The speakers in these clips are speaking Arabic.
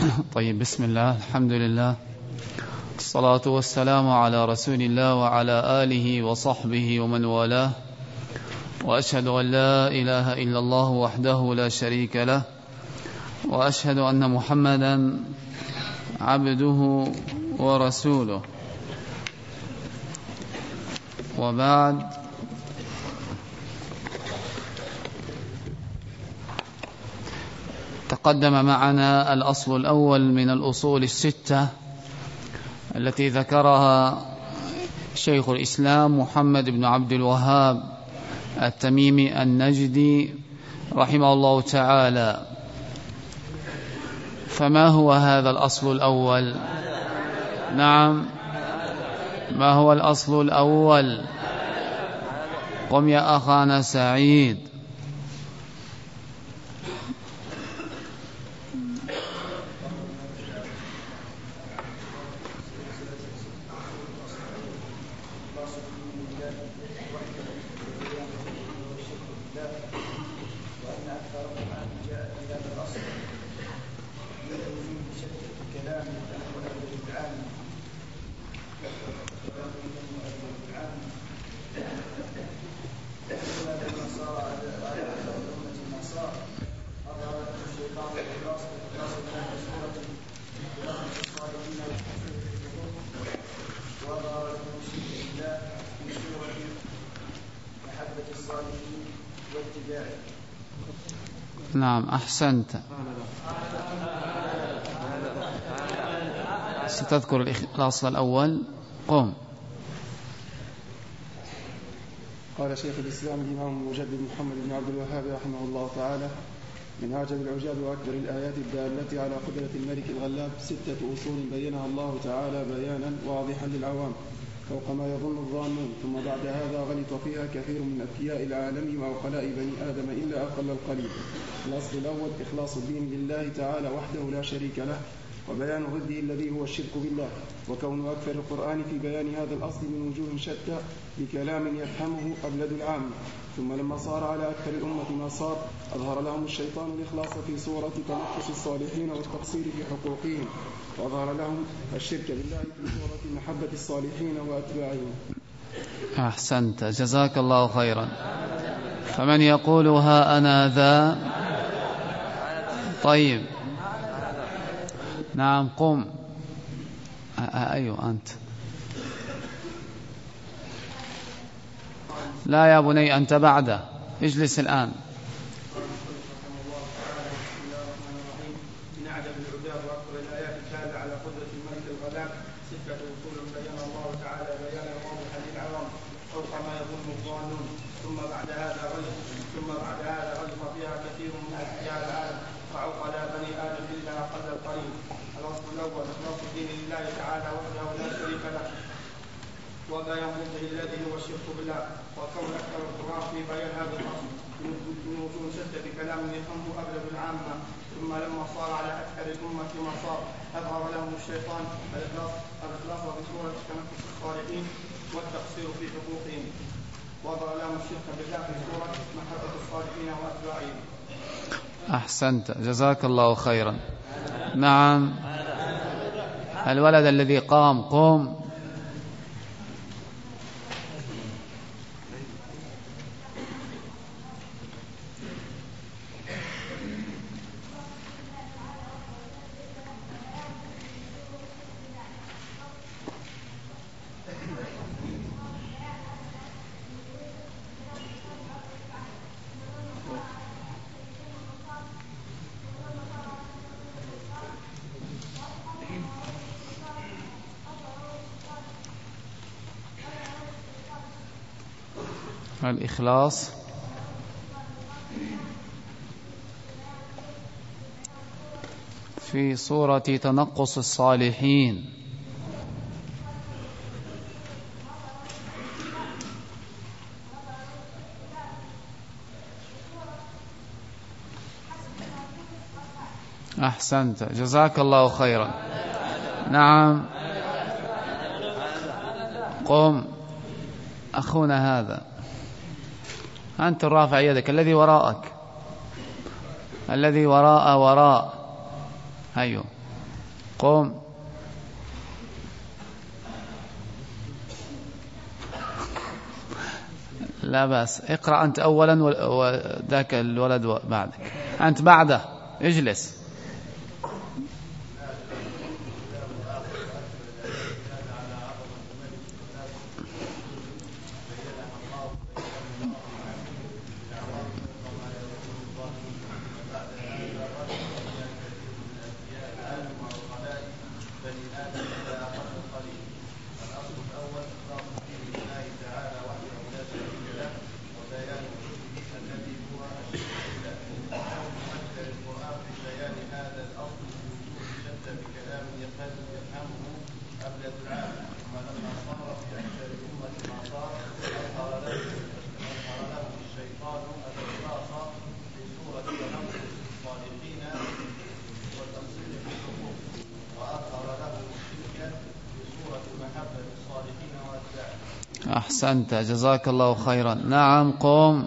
طيب، بسم الله، الحمد لله، الصلاة والسلام على رسول الله وعلى آله وصحبه ومن والاه، وأشهد أن لا إله إلا الله وحده لا شريك له، وأشهد أن محمدا عبده ورسوله، وبعد. تقدم معنا الأصل الأول من الأصول الستة التي ذكرها شيخ الإسلام محمد بن عبد الوهاب التميمي النجدي رحمه الله تعالى. فما هو هذا الأصل الأول؟ نعم، ما هو الأصل الأول؟ قم يا أخانا سعيد. نعم، أحسنت. ستذكر الأصل الأول. قم. قال شيخ الإسلام الإمام المجدد محمد بن عبد الوهاب رحمه الله تعالى: من أعجب العجاب وأكبر الآيات الدالة على قدرة الملك الغلاب 6 أصول بينها الله تعالى بيانا واضحا للعوام فوق ما يظن الظانون، ثم بعد هذا غلط فيها كثير من أذكياء العالم وعقلاء بني آدم إلا أقل القليل. الأصل الأول: إخلاص الدين لله تعالى وحده لا شريك له، وبيان ضده الذي هو الشرك بالله، وكون أكثر القرآن في بيان هذا الأصل من وجوه شتى بكلام يفهمه أبلد العام. ثم لما صار على أكثر الأمة ما صار، أظهر لهم الشيطان الإخلاص في صورة تنقص الصالحين والتقصير في حقوقهم، وأظهر لهم الشرك بالله في صورة محبة الصالحين وأتباعهم. أحسنت، جزاك الله خيرا. فمن يقول ها أنا ذا؟ طيب، نعم، قم. أيوة أنت. لا يا بني، أنت بعده، اجلس الآن. من أعجب العجاب وأكبر الآيات الدالة على قدرة الملك الغلاب 6 أصول بينها الله تعالى بيانا واضحا للعوام فوق ما يظن الظانون، ثم بعد هذا غلط فيها كثير من أذكياء العالم وعقلاء بني آدم إلا أقل القليل. الأصل الأول: إخلاص الدين لله تعالى وحده لا شريك له، وبيان ضده الذي هو الشرك بالله، وكون أكثر القرآن في بيان هذا الأصل من وجوه شتى بكلام يفهمه أبلد العامة. ثم لما صار على أكثر الأمة ما صار، أظهر لهم الشيطان الإخلاص بصورة تنقص الصالحين والتقصير في حقوقهم، وأظهر لهم الشرك بالله في صورة محبة الصالحين وأتباعهم. أحسنت، جزاك الله خيرا. نعم، الولد الذي قام، قم. الإخلاص في صورة تنقص الصالحين. أحسنت، جزاك الله خيرا. نعم، قم أخونا هذا، أنت الرافع يدك، الذي وراءك، الذي وراء. أيوه، قم. لا بأس، اقرأ أنت أولا وذاك الولد بعدك. أنت بعده، اجلس. أحسنت، جزاك الله خيرا. نعم قم.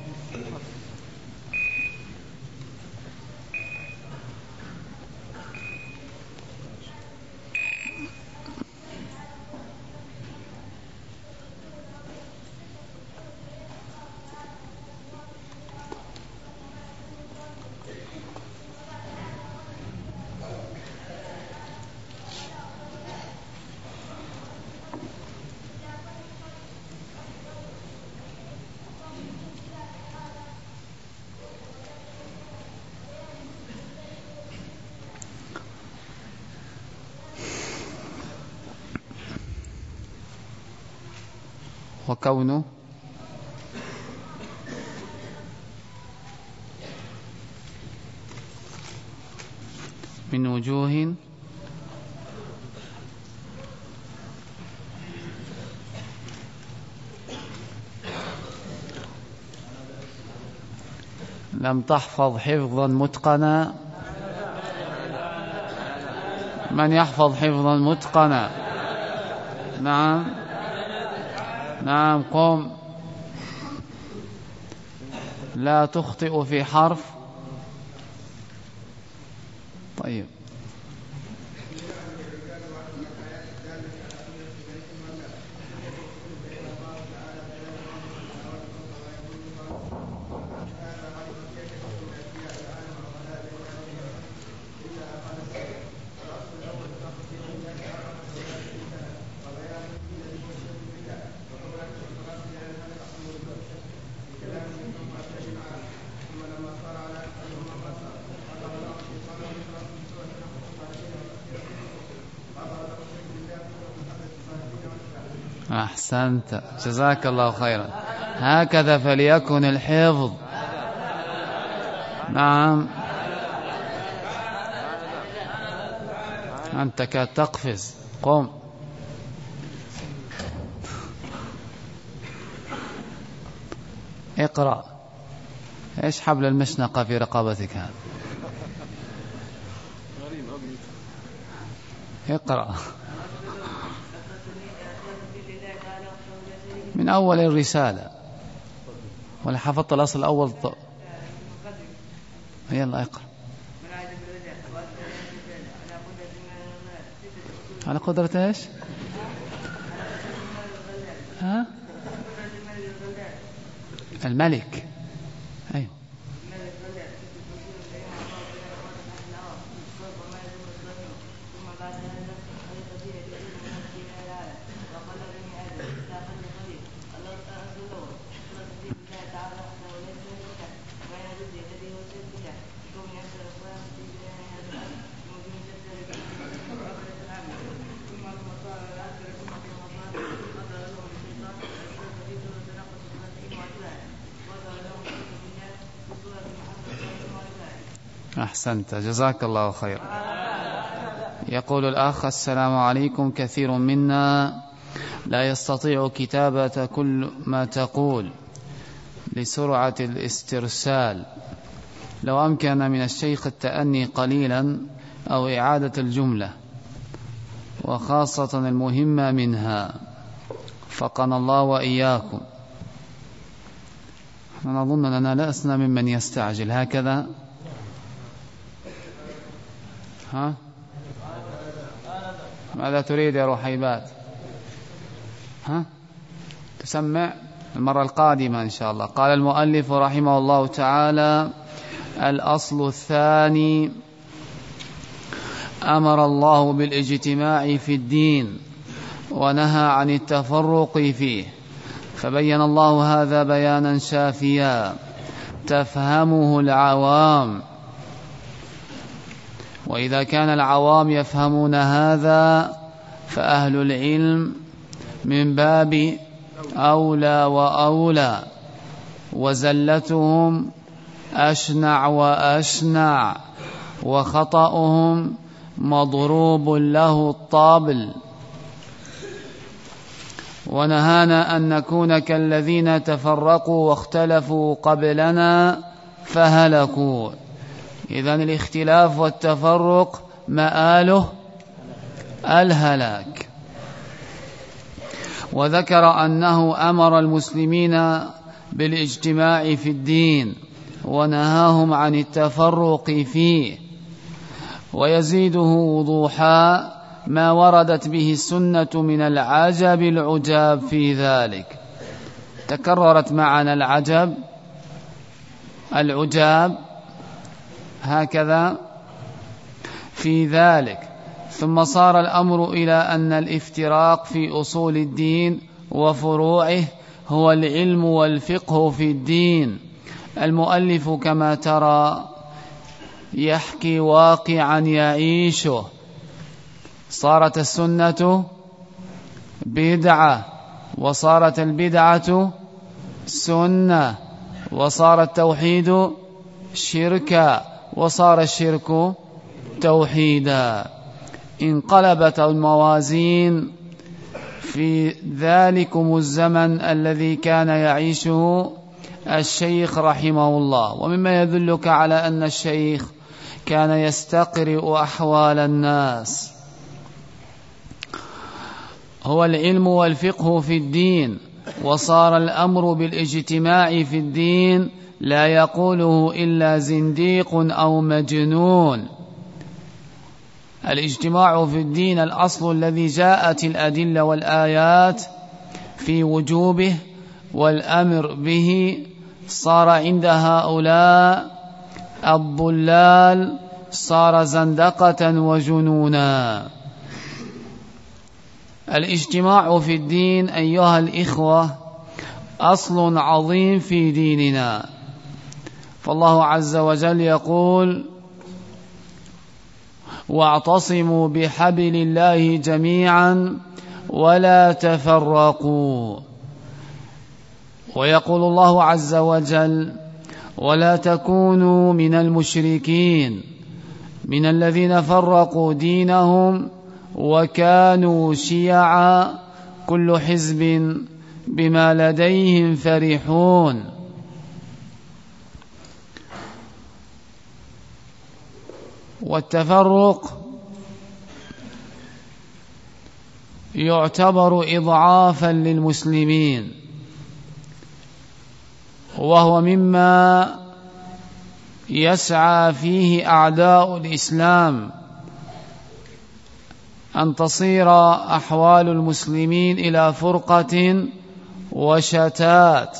وكونه من وجوه لم تحفظ حفظا متقنا. من يحفظ حفظا متقنا؟ نعم نعم قم. لا تخطئ في حرف. طيب أحسنت، جزاك الله خيرا. هكذا فليكن الحفظ. نعم أنت كتقفز. قم. اقرأ. ايش حبل المشنقة في رقبتك هذا؟ اقرأ من أول الرسالة، ولا حفظت الأصل الأول؟ يلا اقرأ. على قدرة ايش؟ ها؟ الملك. أيوه. أحسنت، جزاك الله خير. يقول الأخ: السلام عليكم. كثير منا لا يستطيع كتابة كل ما تقول لسرعة الاسترسال، لو أمكن من الشيخ التأني قليلا أو إعادة الجملة وخاصة المهمة منها، فقنا الله وإياكم. أنا أظن أننا لسنا ممن يستعجل هكذا. ها؟ ماذا تريد يا رحيبات؟ تسمع المرة القادمة إن شاء الله. قال المؤلف رحمه الله تعالى: الأصل الثاني: أمر الله بالاجتماع في الدين ونهى عن التفرق فيه، فبين الله هذا بيانا شافيا تفهمه العوام. وإذا كان العوام يفهمون هذا فأهل العلم من باب أولى وأولى، وزلتهم أشنع وأشنع، وخطأهم مضروب له الطابل. ونهانا أن نكون كالذين تفرقوا واختلفوا قبلنا فهلكوا. إذن الاختلاف والتفرق مآله الهلاك. وذكر أنه أمر المسلمين بالاجتماع في الدين ونهاهم عن التفرق فيه. ويزيده وضوحا ما وردت به السنة من العجب العجاب في ذلك. تكررت معنا العجاب هكذا في ذلك. ثم صار الأمر إلى أن الافتراق في أصول الدين وفروعه هو العلم والفقه في الدين. المؤلف كما ترى يحكي واقعا يعيشه. صارت السنة بدعة، وصارت البدعة سنة، وصار التوحيد شركا، وصار الشرك توحيدا. انقلبت الموازين في ذلكم الزمن الذي كان يعيشه الشيخ رحمه الله. ومما يدلك على أن الشيخ كان يستقرئ أحوال الناس هو العلم والفقه في الدين. وصار الأمر بالاجتماع في الدين لا يقوله إلا زنديق أو مجنون. الاجتماع في الدين الأصل الذي جاءت الأدلة والآيات في وجوبه والأمر به صار عند هؤلاء الضلال صار زندقة وجنونا. الاجتماع في الدين أيها الإخوة أصل عظيم في ديننا. فالله عز وجل يقول: واعتصموا بحبل الله جميعا ولا تفرقوا. ويقول الله عز وجل: ولا تكونوا من المشركين من الذين فرقوا دينهم وكانوا شيعا كل حزب بما لديهم فرحون. والتفرق يعتبر إضعافا للمسلمين، وهو مما يسعى فيه أعداء الإسلام أن تصير أحوال المسلمين إلى فرقة وشتات.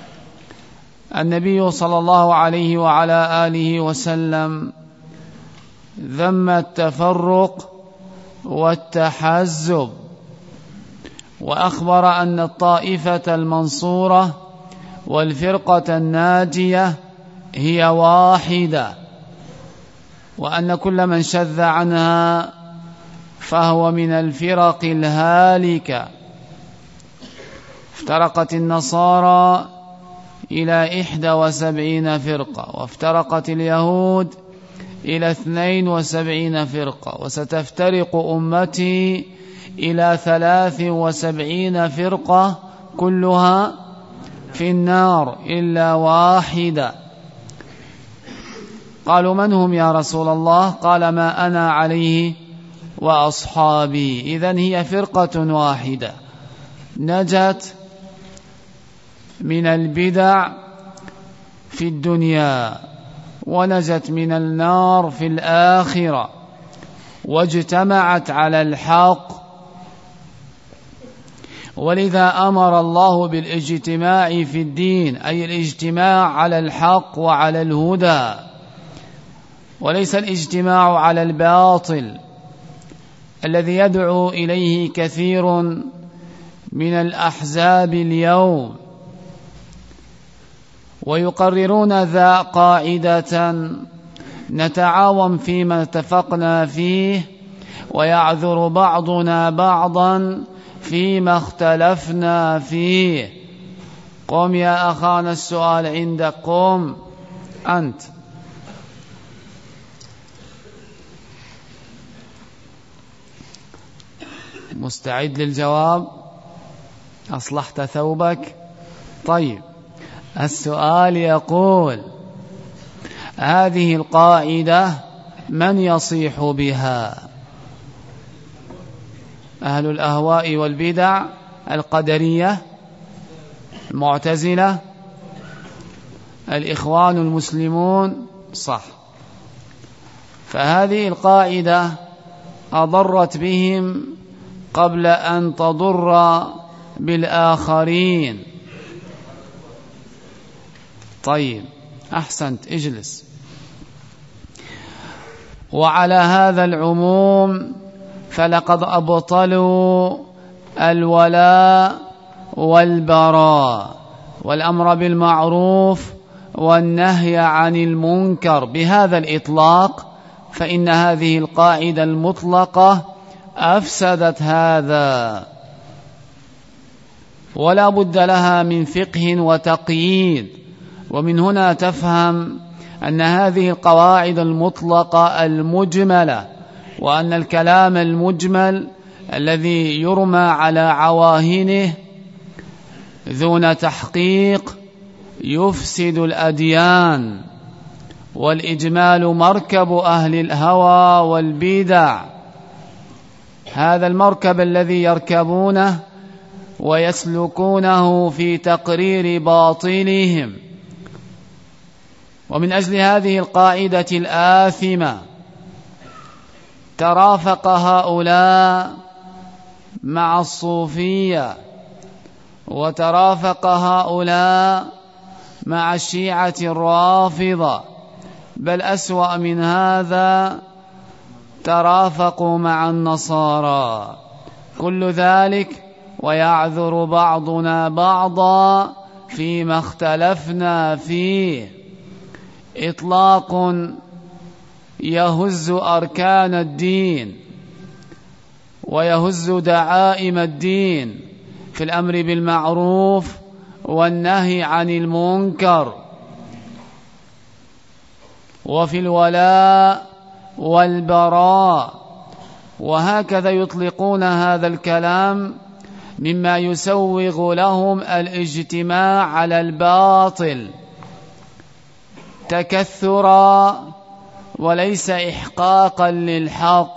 النبي صلى الله عليه وعلى آله وسلم ذم التفرق والتحزب، وأخبر أن الطائفة المنصورة والفرقة الناجية هي واحدة، وأن كل من شذ عنها فهو من الفرق الهالكة. افترقت النصارى إلى 71 فرقة، وافترقت اليهود إلى 72 فرقة، وستفترق أمتي إلى 73 فرقة كلها في النار إلا واحدة. قالوا: من هم يا رسول الله؟ قال: ما أنا عليه وأصحابي. إذن هي فرقة واحدة نجت من البدع في الدنيا ونجت من النار في الآخرة. واجتمعت على الحق، ولذا أمر الله بالاجتماع في الدين، أي الاجتماع على الحق وعلى الهدى، وليس الاجتماع على الباطل الذي يدعو إليه كثير من الأحزاب اليوم، ويقررون ذا قاعدة: نتعاون فيما اتفقنا فيه ويعذر بعضنا بعضا فيما اختلفنا فيه. قم يا أخانا، السؤال عندك، قم أنت. مستعد للجواب؟ أصلحت ثوبك؟ طيب، السؤال يقول: هذه القاعدة من يصيح بها؟ أهل الأهواء والبدع، القدرية، المعتزلة، الإخوان المسلمون؟ صح. فهذه القاعدة أضرت بهم قبل أن تضر بالآخرين. طيب، أحسنت، اجلس. وعلى هذا العموم فلقد أبطلوا الولاء والبراء والأمر بالمعروف والنهي عن المنكر بهذا الإطلاق، فإن هذه القاعدة المطلقة أفسدت هذا، ولا بد لها من فقه وتقييد. ومن هنا تفهم أن هذه القواعد المطلقة المجملة، وأن الكلام المجمل الذي يرمى على عواهنه دون تحقيق يفسد الأديان، والإجمال مركب أهل الهوى والبدع، هذا المركب الذي يركبونه ويسلكونه في تقرير باطلهم. ومن أجل هذه القاعدة الآثمة ترافق هؤلاء مع الصوفية، وترافق هؤلاء مع الشيعة الرافضة، بل أسوأ من هذا ترافقوا مع النصارى. كل ذلك ويعذر بعضنا بعضا فيما اختلفنا فيه. إطلاق يهز أركان الدين ويهز دعائم الدين في الأمر بالمعروف والنهي عن المنكر، وفي الولاء والبراء، وهكذا يطلقون هذا الكلام مما يسوغ لهم الاجتماع على الباطل تكثرا وليس إحقاقا للحق.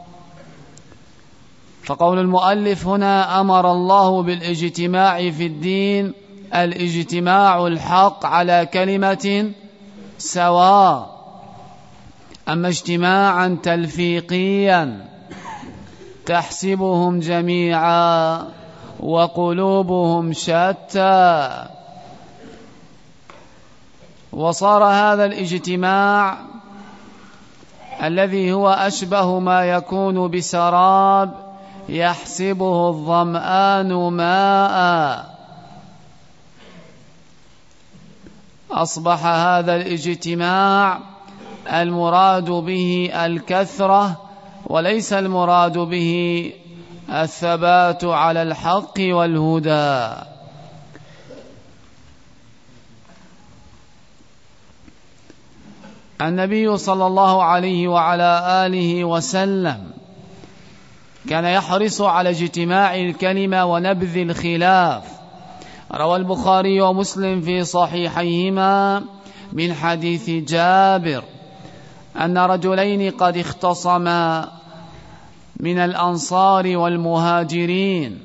فقول المؤلف هنا: أمر الله بالاجتماع في الدين، الاجتماع الحق على كلمة سواء. أما اجتماعا تلفيقيا تحسبهم جميعا وقلوبهم شتى، وصار هذا الاجتماع الذي هو أشبه ما يكون بسراب يحسبه الظمآن ماء، أصبح هذا الاجتماع المراد به الكثرة، وليس المراد به الثبات على الحق والهدى. النبي صلى الله عليه وعلى آله وسلم كان يحرص على اجتماع الكلمة ونبذ الخلاف. روى البخاري ومسلم في صحيحيهما من حديث جابر أن رجلين قد اختصما من الأنصار والمهاجرين،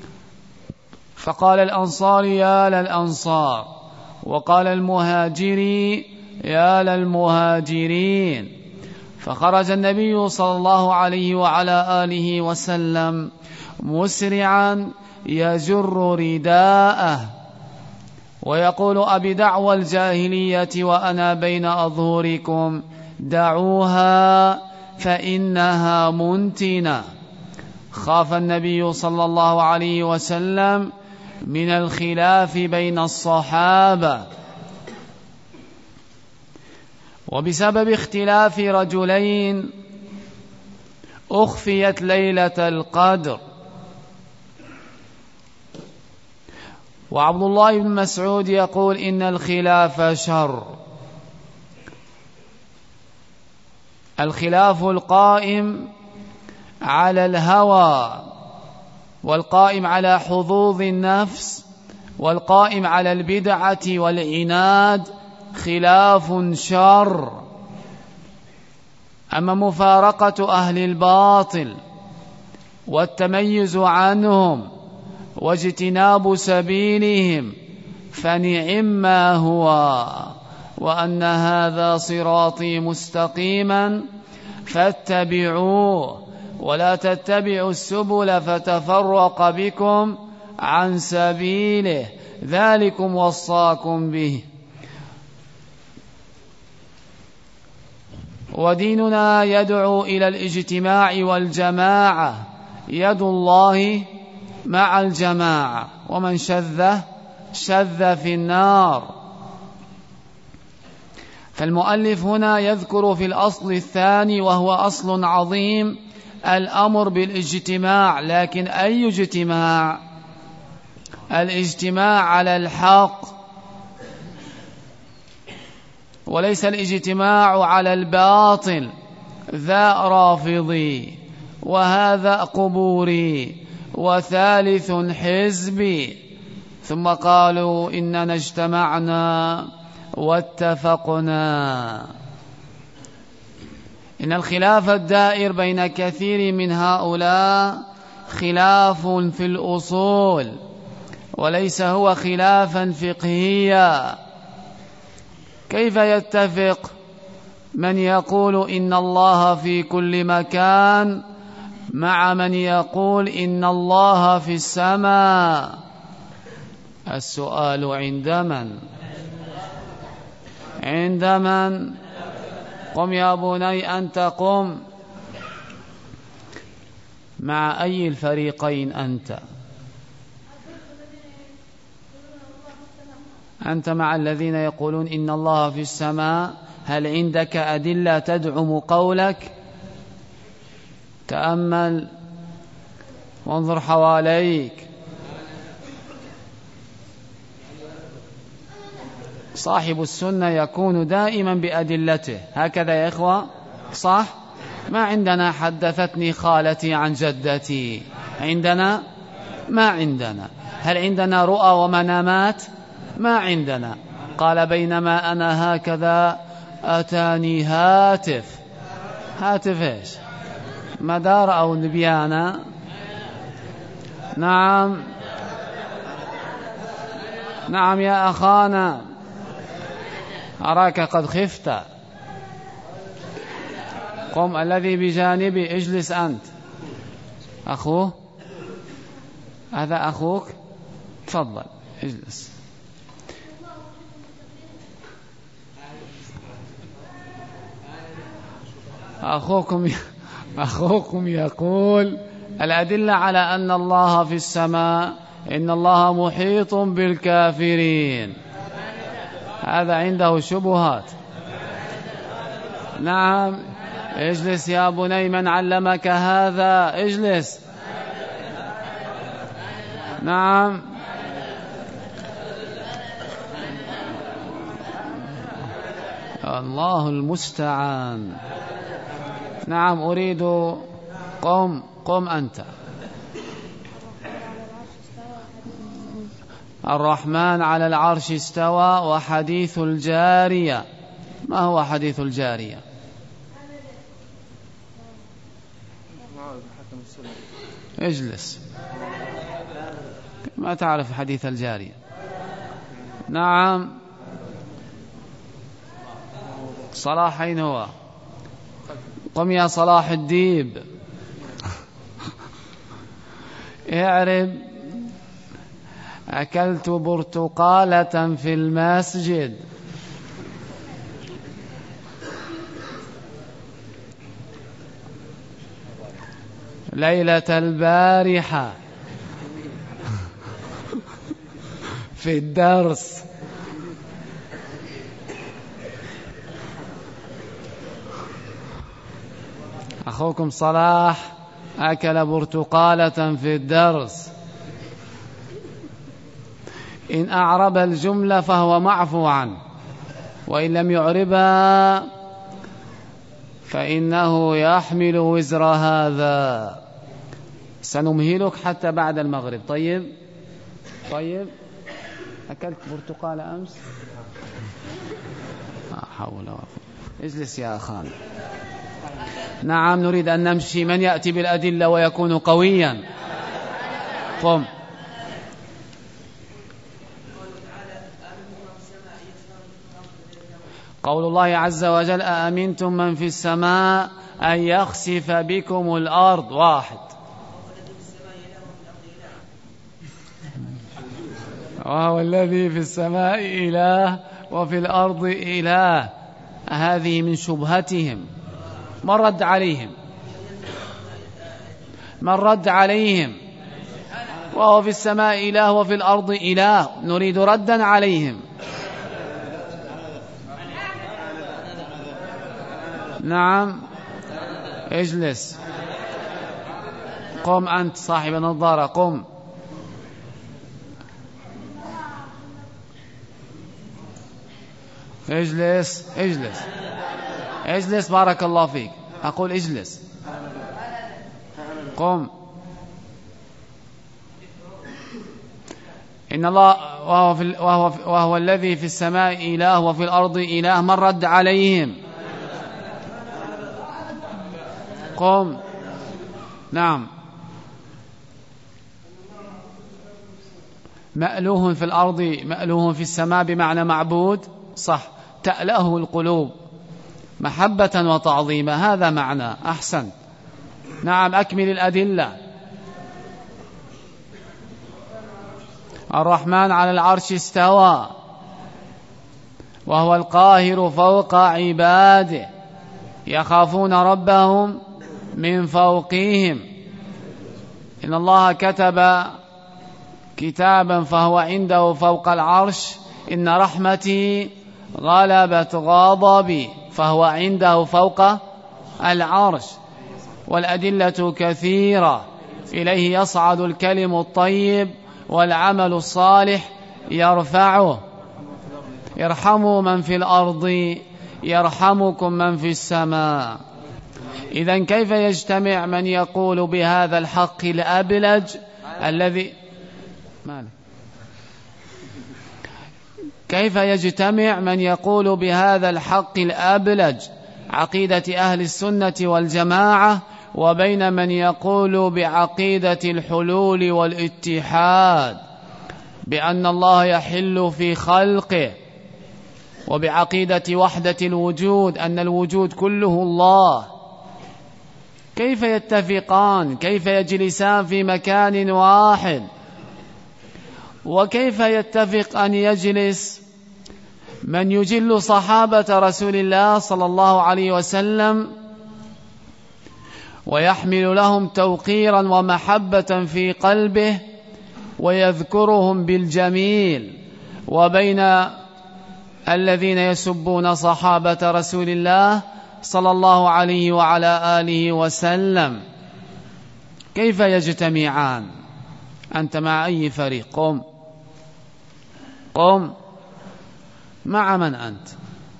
فقال الأنصار: يا للأنصار، وقال المهاجري: يا للمهاجرين. فخرج النبي صلى الله عليه وعلى آله وسلم مسرعا يجر رداءه ويقول: أبدعوى الجاهلية وأنا بين أظهركم، دعوها فإنها منتنة. خاف النبي صلى الله عليه وسلم من الخلاف بين الصحابة، وبسبب اختلاف رجلين أخفيت ليلة القدر. وعبد الله بن مسعود يقول: إن الخلاف شر. الخلاف القائم على الهوى، والقائم على حظوظ النفس، والقائم على البدعة والعناد خلاف شر. أما مفارقة أهل الباطل والتميز عنهم واجتناب سبيلهم فنعم ما هو، وأن هذا صراطي مستقيما فاتبعوه ولا تتبعوا السبل فتفرق بكم عن سبيله، ذلكم وصاكم به. وديننا يدعو إلى الاجتماع والجماعة، يد الله مع الجماعة، ومن شذ في النار. فالمؤلف هنا يذكر في الأصل الثاني وهو أصل عظيم الأمر بالاجتماع، لكن أي اجتماع؟ الاجتماع على الحق، وليس الاجتماع على الباطل، ذا رافضي وهذا قبوري وثالث حزبي. ثم قالوا: إننا اجتمعنا واتفقنا. إن الخلاف الدائر بين كثير من هؤلاء خلاف في الأصول، وليس هو خلافا فقهيا. كيف يتفق من يقول إن الله في كل مكان مع من يقول إن الله في السماء؟ السؤال عند من؟ قم يا بني أنت قم. مع أي الفريقين أنت؟ أنت مع الذين يقولون إن الله في السماء. هل عندك أدلة تدعم قولك؟ تأمل وانظر حواليك. صاحب السنة يكون دائما بأدلته، هكذا يا إخوة، صح؟ ما عندنا حدثتني خالتي عن جدتي، عندنا؟ ما عندنا. هل عندنا رؤى ومنامات؟ ما عندنا. قال: بينما أنا هكذا أتاني هاتف إيش؟ مدار أو نبيانا؟ نعم يا أخانا، أراك قد خفت. قم، الذي بجانبي اجلس أنت. أخوه؟ هذا أخوك؟ تفضل اجلس. أخوكم يقول الأدلة على أن الله في السماء، إن الله محيط بالكافرين، هذا عنده شبهات. نعم اجلس يا بني، من علمك هذا؟ اجلس. نعم الله المستعان. نعم أريد. قم أنت. الرحمن على العرش استوى. وحديث الجارية، ما هو حديث الجارية؟ اجلس، ما تعرف حديث الجارية. نعم صلاحين هو. قم يا صلاح الديب. اعرب أكلت برتقالة في المسجد. ليلة البارحة في الدرس. أخوكم صلاح أكل برتقالة في الدرس. إن أعرب الجملة فهو معفو عنه، وإن لم يعربها فإنه يحمل وزر هذا. سنمهلك حتى بعد المغرب. طيب أكلت برتقال أمس؟ لا حول ولا قوة. اجلس يا أخان. نعم نريد أن نمشي. من يأتي بالأدلة ويكون قويا؟ قم. قول الله عز وجل أأمنتم من في السماء أن يخسف بكم الأرض. واحد. وهو الذي في السماء إله وفي الأرض إله. هذه من شبهتهم. من رد عليهم وهو في السماء إله وفي الأرض إله. نريد ردا عليهم. نعم اجلس. قم أنت صاحب النظارة. قم. اجلس بارك الله فيك. أقول اجلس. قم. إن الله وهو الذي في السماء إله وفي الأرض إله. من رد عليهم؟ قم. نعم. مألوه في الأرض مألوه في السماء بمعنى معبود. صح. تألهه القلوب محبة وتعظيما. هذا معنى. أحسن. نعم أكمل الأدلة. الرحمن على العرش استوى وهو القاهر فوق عباده يخافون ربهم من فوقهم. إن الله كتب كتابا فهو عنده فوق العرش. إن رحمتي غلبت غضبي فهو عنده فوق العرش. والأدلة كثيرة. إليه يصعد الكلم الطيب والعمل الصالح يرفعه. ارحموا من في الأرض يرحمكم من في السماء. إذن كيف يجتمع من يقول بهذا الحق الأبلج الذي كيف يجتمع من يقول بهذا الحق الأبلج عقيدة أهل السنة والجماعة وبين من يقول بعقيدة الحلول والاتحاد بأن الله يحل في خلقه، وبعقيدة وحدة الوجود أن الوجود كله الله؟ كيف يتفقان؟ كيف يجلسان في مكان واحد؟ وكيف يتفق أن يجلس من يجل صحابة رسول الله صلى الله عليه وسلم ويحمل لهم توقيرا ومحبة في قلبه ويذكرهم بالجميل، وبين الذين يسبون صحابة رسول الله صلى الله عليه وعلى آله وسلم؟ كيف يجتمعان؟ أنت مع أي فريق؟ قم. مع من أنت؟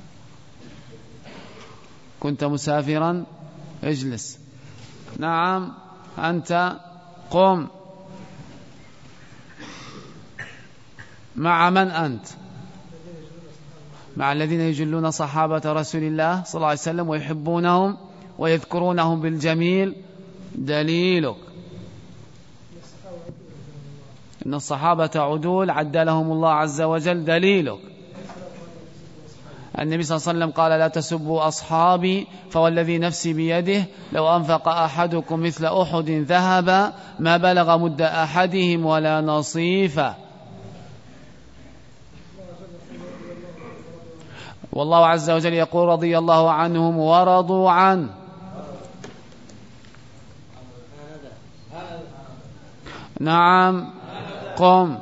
كنت مسافرا؟ اجلس. نعم أنت. قم. مع من أنت؟ مع الذين يجلون صحابة رسول الله صلى الله عليه وسلم ويحبونهم ويذكرونهم بالجميل. دليلك إن الصحابة عدول عدلهم الله عز وجل. دليلك النبي صلى الله عليه وسلم قال لا تسبوا أصحابي فوالذي نفسي بيده لو أنفق أحدكم مثل أحد ذهبا ما بلغ مد أحدهم ولا نصيفه. والله عز وجل يقول رضي الله عنهم ورضوا عنه. نعم قم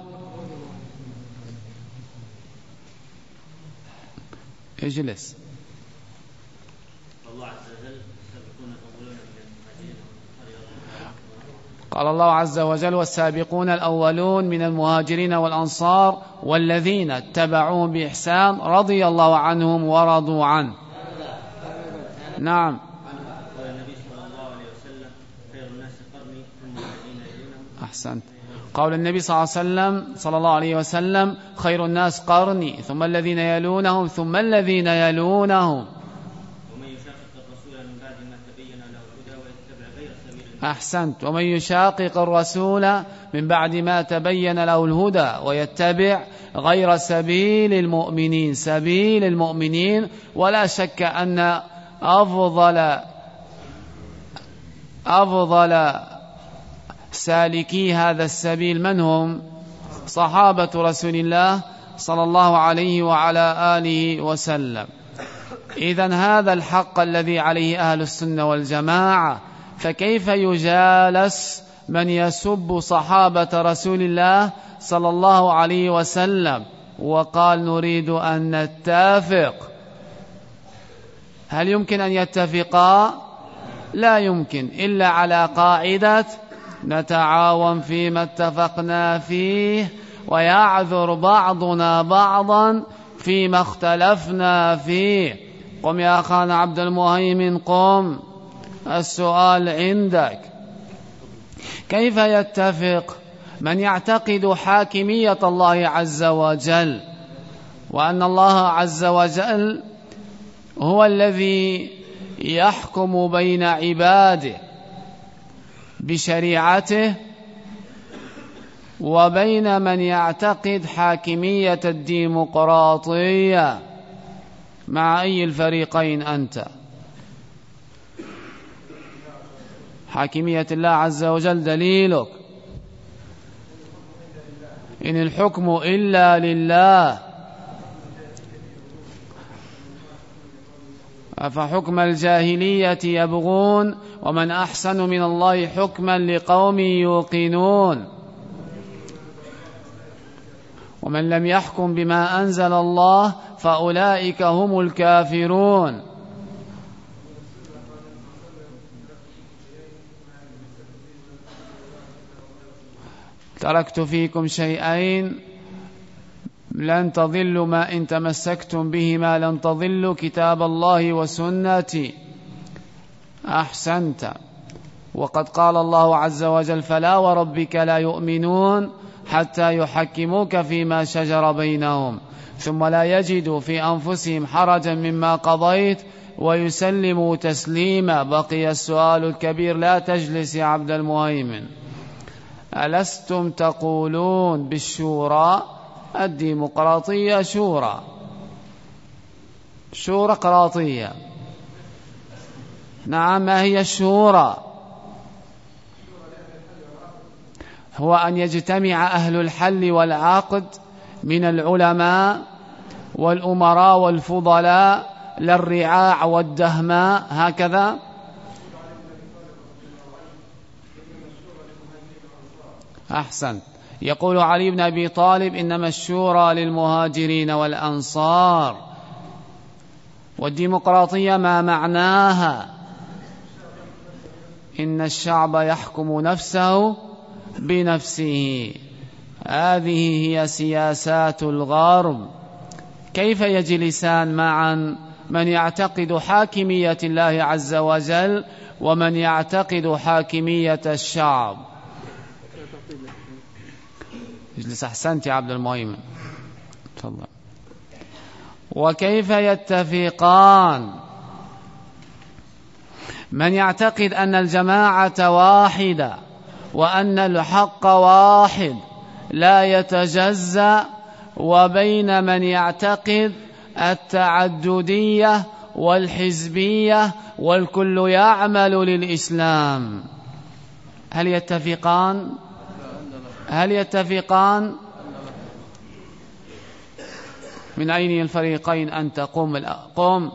اجلس. قال الله عز وجل والسابقون الأولون من المهاجرين والأنصار والذين اتبعوهم بإحسان رضي الله عنهم ورضوا عنه. نعم. أحسنت. قول النبي صلى الله عليه وسلم خير الناس قرني ثم الذين يلونهم ثم الذين يلونهم. أحسنت. ومن يشاقق الرسول من بعد ما تبين له الهدى ويتبع غير سبيل المؤمنين. سبيل المؤمنين ولا شك أن أفضل سالكي هذا السبيل من هم؟ صحابة رسول الله صلى الله عليه وعلى آله وسلم. إذن هذا الحق الذي عليه أهل السنة والجماعة، فكيف يجالس من يسب صحابة رسول الله صلى الله عليه وسلم وقال نريد أن نتفق؟ هل يمكن أن يتفقا؟ لا يمكن إلا على قاعدة نتعاون فيما اتفقنا فيه ويعذر بعضنا بعضا فيما اختلفنا فيه. قم يا أخانا عبد المهيمن قم، السؤال عندك. كيف يتفق من يعتقد حاكمية الله عز وجل وأن الله عز وجل هو الذي يحكم بين عباده بشريعته، وبين من يعتقد حاكمية الديمقراطية؟ مع أي الفريقين أنت؟ حاكمية الله عز وجل دليلك إن الحكم إلا لله، أفحكم الجاهلية يبغون ومن أحسن من الله حكما لقوم يوقنون. ومن لم يحكم بما أنزل الله فأولئك هم الكافرون. تركت فيكم شيئين لن تضلوا ما إن تمسكتم بهما، لن تضلوا كتاب الله وسنتي. أحسنت. وقد قال الله عز وجل فلا وربك لا يؤمنون حتى يحكموك فيما شجر بينهم ثم لا يجدوا في أنفسهم حرجا مما قضيت ويسلموا تسليما. بقي السؤال الكبير، لا تجلس يا عبد المهيمن. ألستم تقولون بالشورى؟ الديمقراطية شورى قراطية. نعم. ما هي الشورى؟ هو أن يجتمع أهل الحل والعقد من العلماء والأمراء والفضلاء للرعاع والدهماء، هكذا. أحسن. يقول علي بن أبي طالب إنما الشورى للمهاجرين والأنصار. والديمقراطية ما معناها؟ إن الشعب يحكم نفسه بنفسه. هذه هي سياسات الغرب. كيف يجلسان معا من يعتقد حاكمية الله عز وجل ومن يعتقد حاكمية الشعب؟ اجلس. أحسنت يا عبد المهيمن، تفضل. وكيف يتفقان؟ من يعتقد أن الجماعة واحدة وأن الحق واحد لا يتجزأ، وبين من يعتقد التعددية والحزبية والكل يعمل للإسلام. هل يتفقان؟ من أي الفريقين أنت؟ قم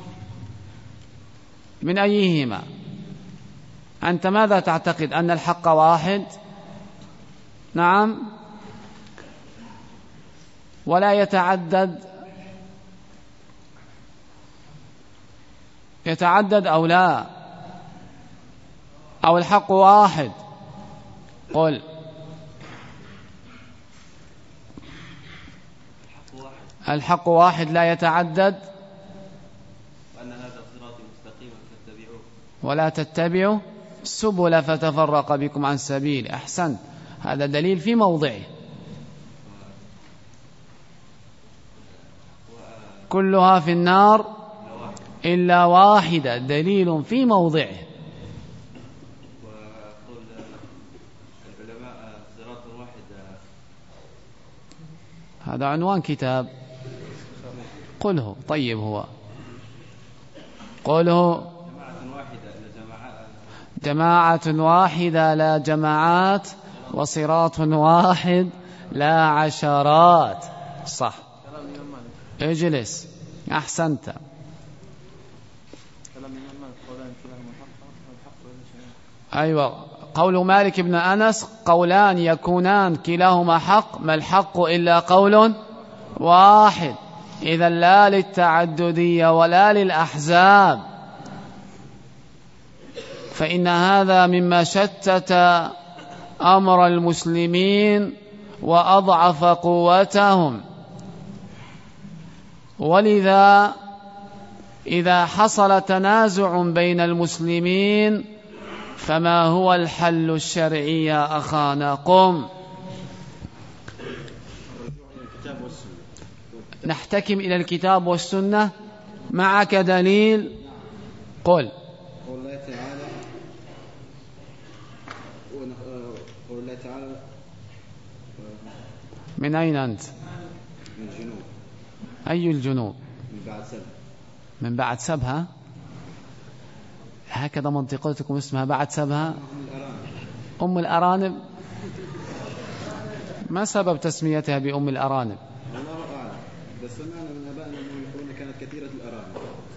من أيهما؟ أنت ماذا تعتقد؟ أن الحق واحد؟ نعم. ولا يتعدد أو لا؟ أو الحق واحد؟ قل. الحق واحد لا يتعدد. وأن هذا صراطي مستقيما فاتبعوه ولا تتبعوا السبل فتفرق بكم عن سبيل. أحسنت، هذا دليل في موضعه. كلها في النار إلا واحدة، دليل في موضعه. وقول العلماء صراط واحد، هذا عنوان كتاب. قله. طيب هو قوله جماعة واحدة لا جماعات، وصراط واحد لا عشرات. صح، اجلس. أحسنت. أيوة، قول مالك بن أنس قولان يكونان كلاهما حق، ما الحق إلا قول واحد. إذا لا للتعددية ولا للأحزاب، فإن هذا مما شتت أمر المسلمين وأضعف قوتهم. ولذا إذا حصل تنازع بين المسلمين فما هو الحل الشرعي يا أخانا؟ قم. نحتكم إلى الكتاب والسنة. معك دليل؟ قل. قول الله تعالى من أين أنت؟ من الجنوب. أي الجنوب؟ من بعد سبها. هكذا منطقتكم اسمها بعد سبها؟ أم الأرانب. ما سبب تسميتها بأم الأرانب؟ الله أعلم، بس سمعنا من أبائنا أنهم يقولون كانت كثيرة الأرانب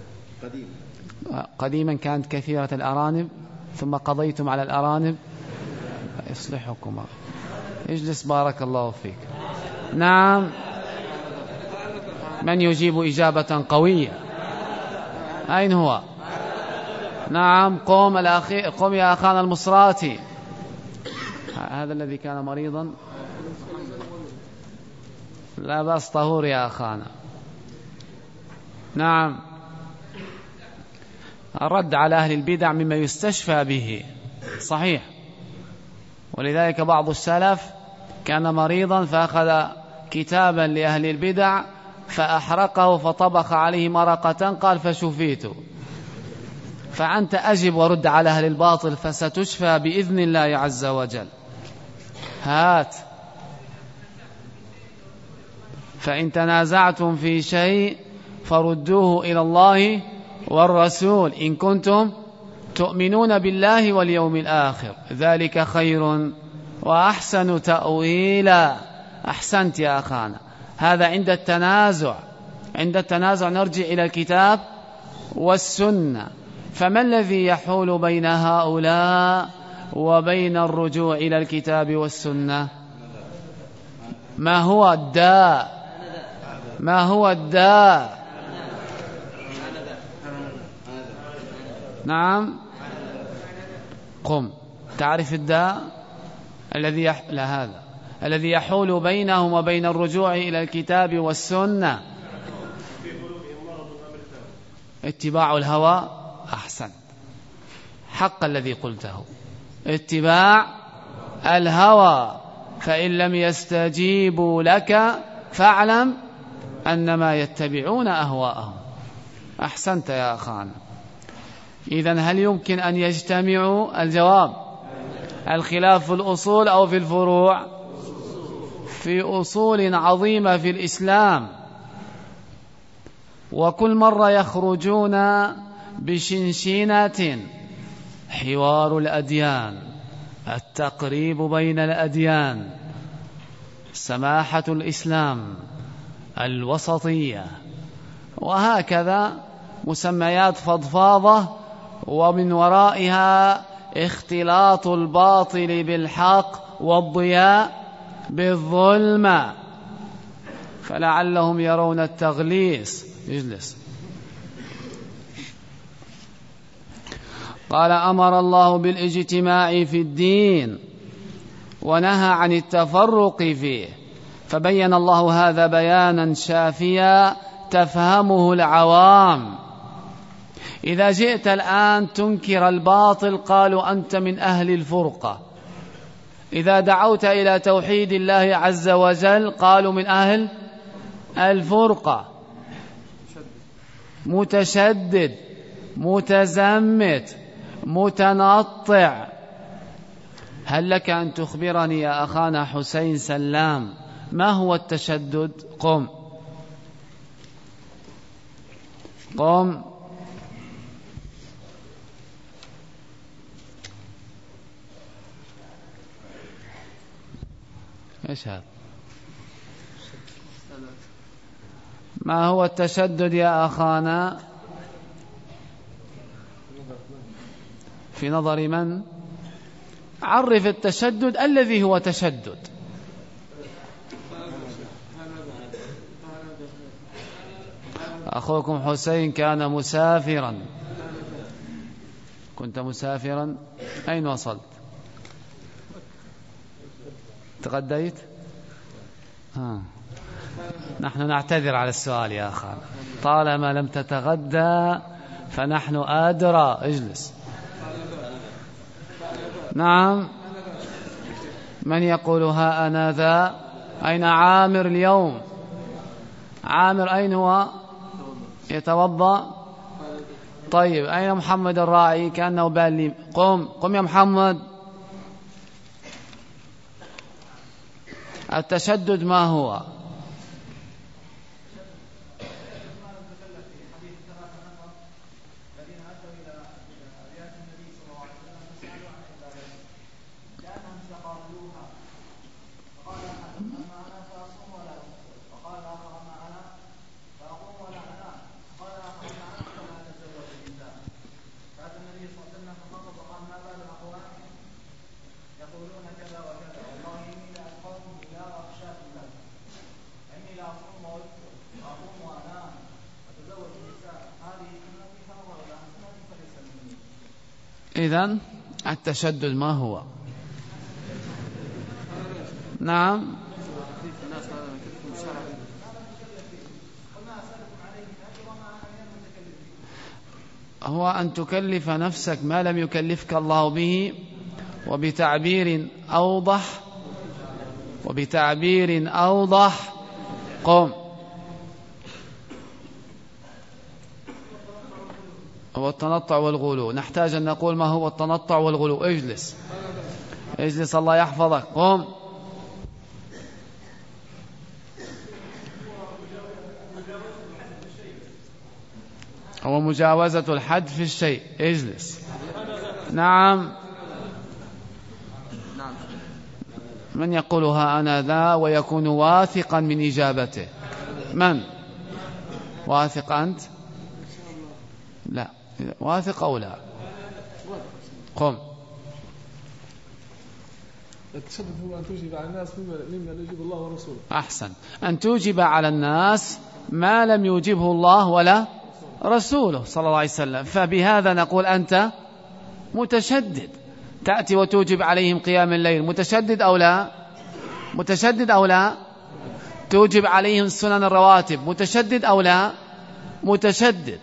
قديما كانت كثيرة الأرانب، ثم قضيتم على الأرانب. يصلحكما، اجلس بارك الله فيك. نعم، من يجيب إجابة قوية؟ أين هو؟ نعم، قم يا أخانا المصراتي. هذا الذي كان مريضا لا بأس، طهور يا أخانا. نعم، الرد على أهل البدع مما يستشفى به، صحيح. ولذلك بعض السلف كان مريضا فأخذ كتابا لأهل البدع فأحرقه فطبخ عليه مرقة، قال فشفيت. فأنت أجب ورد على أهل الباطل فستشفى بإذن الله عز وجل. هات. فإن تنازعتم في شيء فردوه إلى الله والرسول إن كنتم تؤمنون بالله واليوم الآخر، ذلك خير وأحسن تأويلا. أحسنت يا أخانا. هذا عند التنازع. عند التنازع نرجع إلى الكتاب والسنة. فما الذي يحول بين هؤلاء وبين الرجوع إلى الكتاب والسنة؟ ما هو الداء؟ ما هو الداء؟ نعم، قم. تعرف الداء الذي يحول بينهم وبين الرجوع إلى الكتاب والسنة؟ اتباع الهوى. أحسن، حق الذي قلته، اتباع الهوى. فإن لم يستجيبوا لك فاعلم أنما يتبعون أهواءهم. أحسنت يا أخانا. إذن هل يمكن أن يجتمعوا؟ الجواب: الخلاف في الأصول أو في الفروع؟ في أصول عظيمة في الإسلام. وكل مرة يخرجون بشنشينة. حوار الأديان، التقريب بين الأديان، سماحة الإسلام، الوسطية، وهكذا مسميات فضفاضة، ومن ورائها اختلاط الباطل بالحق والضياء بالظلمة، فلعلهم يرون التغليس. اجلس. قال: أمر الله بالاجتماع في الدين ونهى عن التفرق فيه، فبين الله هذا بيانا شافيا تفهمه العوام. إذا جئت الآن تنكر الباطل قالوا أنت من أهل الفرقة، إذا دعوت إلى توحيد الله عز وجل قالوا من أهل الفرقة. متشدد، متزمت، متنطع. هل لك أن تخبرني يا أخانا حسين سلام ما هو التشدد؟ قم قم. ايش هذا؟ ما هو التشدد يا أخانا في نظر من؟ عرف التشدد الذي هو تشدد. أخوكم حسين كان مسافرا. كنت مسافرا، أين وصلت؟ تغديت؟ نحن نعتذر على السؤال يا أخانا، طالما لم تتغدى فنحن أدرى. اجلس. نعم. من يقول ها أنا ذا؟ أين عامر اليوم؟ عامر أين هو؟ يتوضأ. طيب أين محمد الراعي؟ كأنه بالي. قم قم يا محمد. التشدد ما هو؟ إذن التشدد ما هو؟ نعم. هو أن تكلف نفسك ما لم يكلفك الله به، وبتعبير أوضح قم. هو التنطع والغلو. نحتاج أن نقول ما هو التنطع والغلو. اجلس اجلس الله يحفظك. قم. هو مجاوزة الحد في الشيء. اجلس. نعم. من يقولها أنا ذا ويكون واثقا من إجابته؟ من واثق؟ أنت؟ لا. واثق أو لا؟ قم. التشدد هو أن توجب على الناس مما لا يجيب الله ورسوله. أحسن. أن توجب على الناس ما لم يوجبه الله ولا رسوله صلى الله عليه وسلم، فبهذا نقول أنت متشدد. تأتي وتوجب عليهم قيام الليل، متشدد أو لا؟ متشدد أو لا؟ توجب عليهم السنن الرواتب، متشدد أو لا؟ متشدد.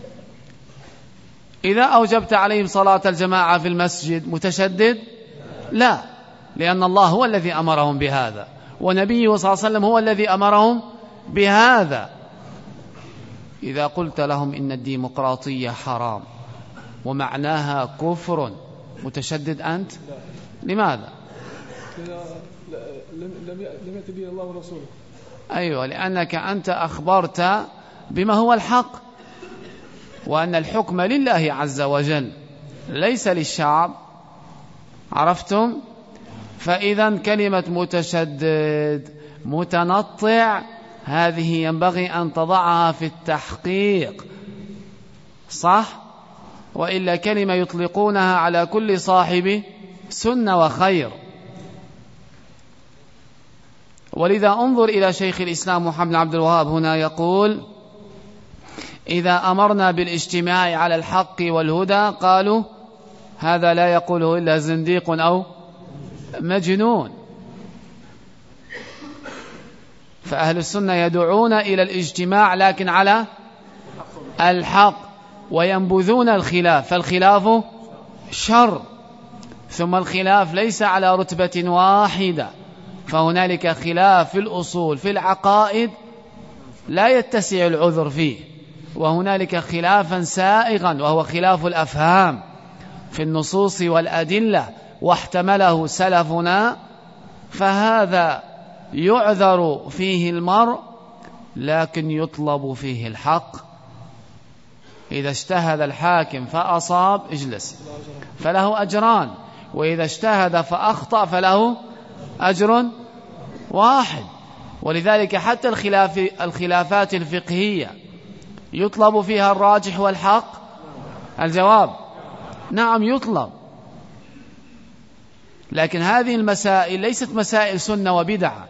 إذا أوجبت عليهم صلاة الجماعة في المسجد، متشدد؟ لا، لأن الله هو الذي أمرهم بهذا، ونبيه صلى الله عليه وسلم هو الذي أمرهم بهذا. إذا قلت لهم إن الديمقراطية حرام ومعناها كفر، متشدد أنت؟ لماذا؟ لم يأتي به الله ورسوله. أيوة، لأنك أنت أخبرت بما هو الحق، وأن الحكم لله عز وجل ليس للشعب. عرفتم؟ فإذا كلمة متشدد متنطع هذه ينبغي أن تضعها في التحقيق، صح؟ وإلا كلمة يطلقونها على كل صاحب سنة وخير. ولذا انظر إلى شيخ الإسلام محمد بن عبد الوهاب هنا يقول: إذا أمرنا بالاجتماع على الحق والهدى قالوا هذا لا يقوله إلا زنديق أو مجنون. فأهل السنة يدعون إلى الاجتماع لكن على الحق، وينبذون الخلاف، فالخلاف شر. ثم الخلاف ليس على رتبة واحدة، فهنالك خلاف في الأصول في العقائد لا يتسع العذر فيه، وهنالك خلافا سائغا وهو خلاف الأفهام في النصوص والأدلة واحتمله سلفنا، فهذا يعذر فيه المرء لكن يطلب فيه الحق. إذا اجتهد الحاكم فأصاب اجلس فله أجران، وإذا اجتهد فأخطأ فله أجر واحد. ولذلك حتى الخلافات الفقهية يطلب فيها الراجح والحق. الجواب نعم يطلب، لكن هذه المسائل ليست مسائل سنة وبدعة،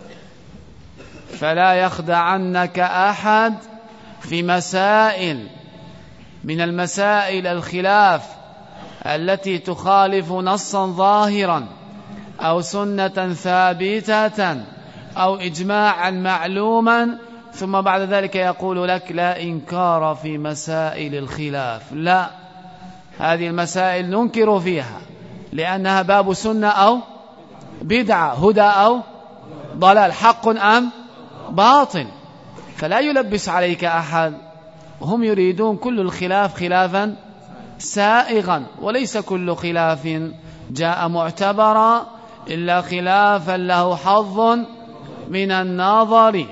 فلا يخدعنك أحد في مسائل من المسائل الخلاف التي تخالف نصا ظاهرا أو سنة ثابتة أو إجماعا معلوما، ثم بعد ذلك يقول لك لا إنكار في مسائل الخلاف. لا، هذه المسائل ننكر فيها لأنها باب سنة أو بدعة، هدى أو ضلال، حق أم باطل. فلا يلبس عليك أحد. هم يريدون كل الخلاف خلافا سائغا، وليس كل خلاف جاء معتبرا إلا خلافا له حظ من النظر.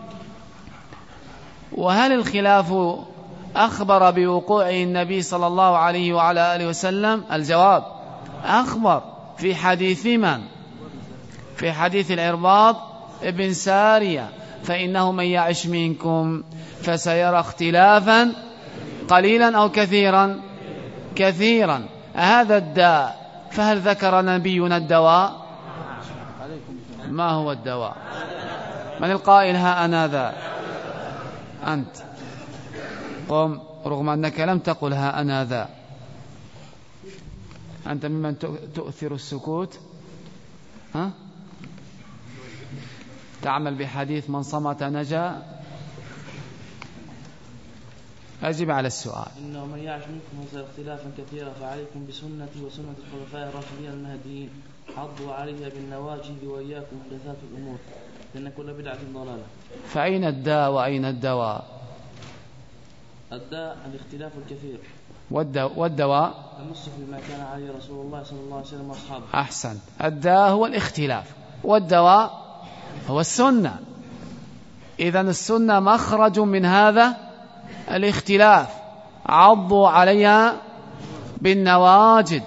وهل الخلاف أخبر بوقوع النبي صلى الله عليه وعلى آله وسلم؟ الجواب أخبر في حديث من؟ في حديث العرباض ابن سارية: فإنه من يعش منكم فسيرى اختلافا قليلا أو كثيرا كثيرا. هذا الداء، فهل ذكر نبينا الدواء؟ ما هو الدواء؟ من القائل ها أنا ذا؟ أنت قم، رغم أنك لم تقل ها أنا ذا. أنت ممن تؤثر السكوت، ها؟ تعمل بحديث من صمت نجا. أجب على السؤال. إنه من يعش منكم فسيرى اختلافا كثيرا فعليكم بسنتي وسنة الخلفاء الراشدين المهديين، حضوا عليها بالنواجذ وإياكم محدثات الأمور لأن كل بدعة ضلالة. فأين الداء وأين الدواء؟ الداء الاختلاف الكثير، والدواء النص فيما كان عليه رسول الله صلى الله عليه وسلم وأصحابه. أحسن. الداء هو الاختلاف والدواء هو السنة. إذن السنة مخرج من هذا الاختلاف، عضوا عليها بالنواجد.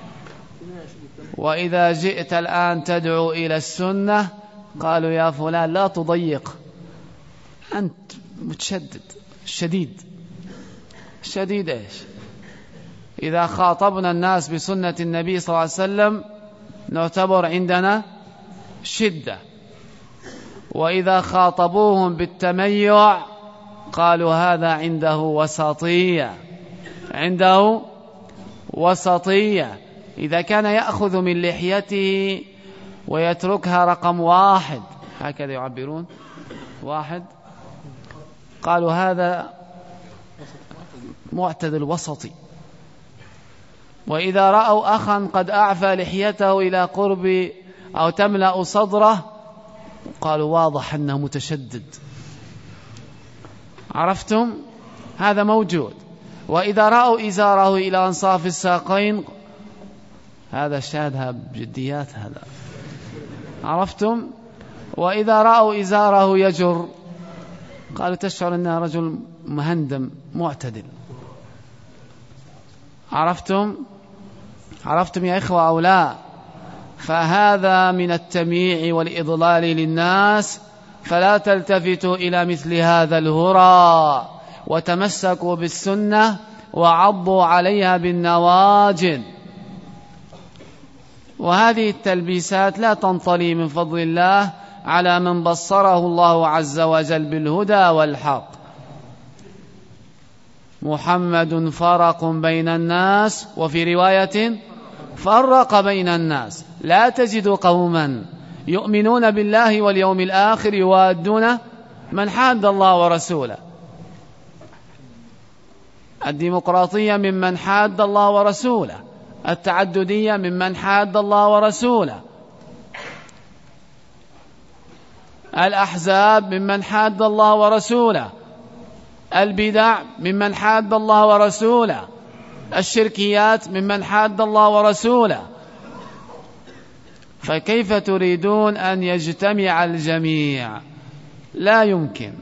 وإذا جئت الآن تدعو إلى السنة قالوا يا فلان لا تضيق، أنت متشدد شديد. شديد إيش؟ إذا خاطبنا الناس بسنة النبي صلى الله عليه وسلم نعتبر عندنا شدة، وإذا خاطبوهم بالتميع قالوا هذا عنده وسطية، عنده وسطية. إذا كان يأخذ من لحيته ويتركها رقم 1، هكذا يعبرون 1، قالوا هذا معتدل وسطي. وإذا رأوا أخا قد أعفى لحيته إلى قرب أو تملأ صدره قالوا واضح أنه متشدد. عرفتم؟ هذا موجود. وإذا رأوا إزاره إلى أنصاف الساقين هذا شادها بجديات هذا. عرفتم؟ وإذا رأوا إزاره يجر قالوا تشعر أنه رجل مهندم معتدل. عرفتم يا إخوة أو لا؟ فهذا من التمييع والإضلال للناس، فلا تلتفتوا إلى مثل هذا الهرى، وتمسكوا بالسنة وعضوا عليها بالنواجذ. وهذه التلبيسات لا تنطلي من فضل الله على من بصره الله عز وجل بالهدى والحق. محمد فرق بين الناس، وفي رواية فرق بين الناس. لا تجد قوما يؤمنون بالله واليوم الآخر يوادون من حاد الله ورسوله. الديمقراطية ممن حاد الله ورسوله، التعددية ممن حاد الله ورسوله، الأحزاب ممن حاد الله ورسوله، البدع ممن حاد الله ورسوله، الشركيات ممن حاد الله ورسوله. فكيف تريدون أن يجتمع الجميع؟ لا يمكن.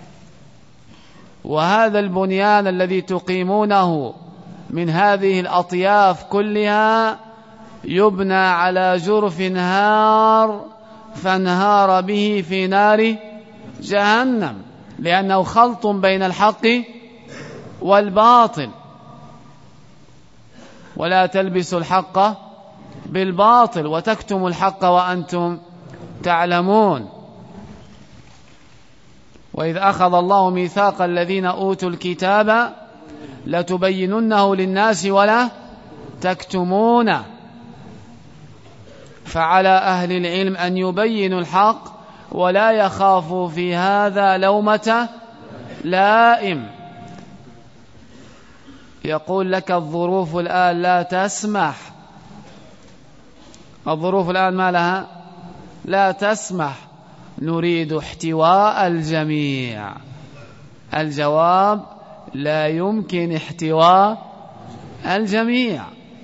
وهذا البنيان الذي تقيمونه من هذه الأطياف كلها يبنى على جرف هار، فانهار به في نار جهنم، لأنه خلط بين الحق والباطل. ولا تلبسوا الحق بالباطل وتكتموا الحق وأنتم تعلمون. وإذ أخذ الله ميثاق الذين أوتوا الكتاب لتبيننه للناس ولا تكتمونه. فعلى أهل العلم أن يبينوا الحق ولا يخافوا في هذا لومة لائم. يقول لك الظروف الآن لا تسمح، الظروف الآن ما لها؟ لا تسمح. نريد احتواء الجميع. الجواب لا يمكن احتواء الجميع.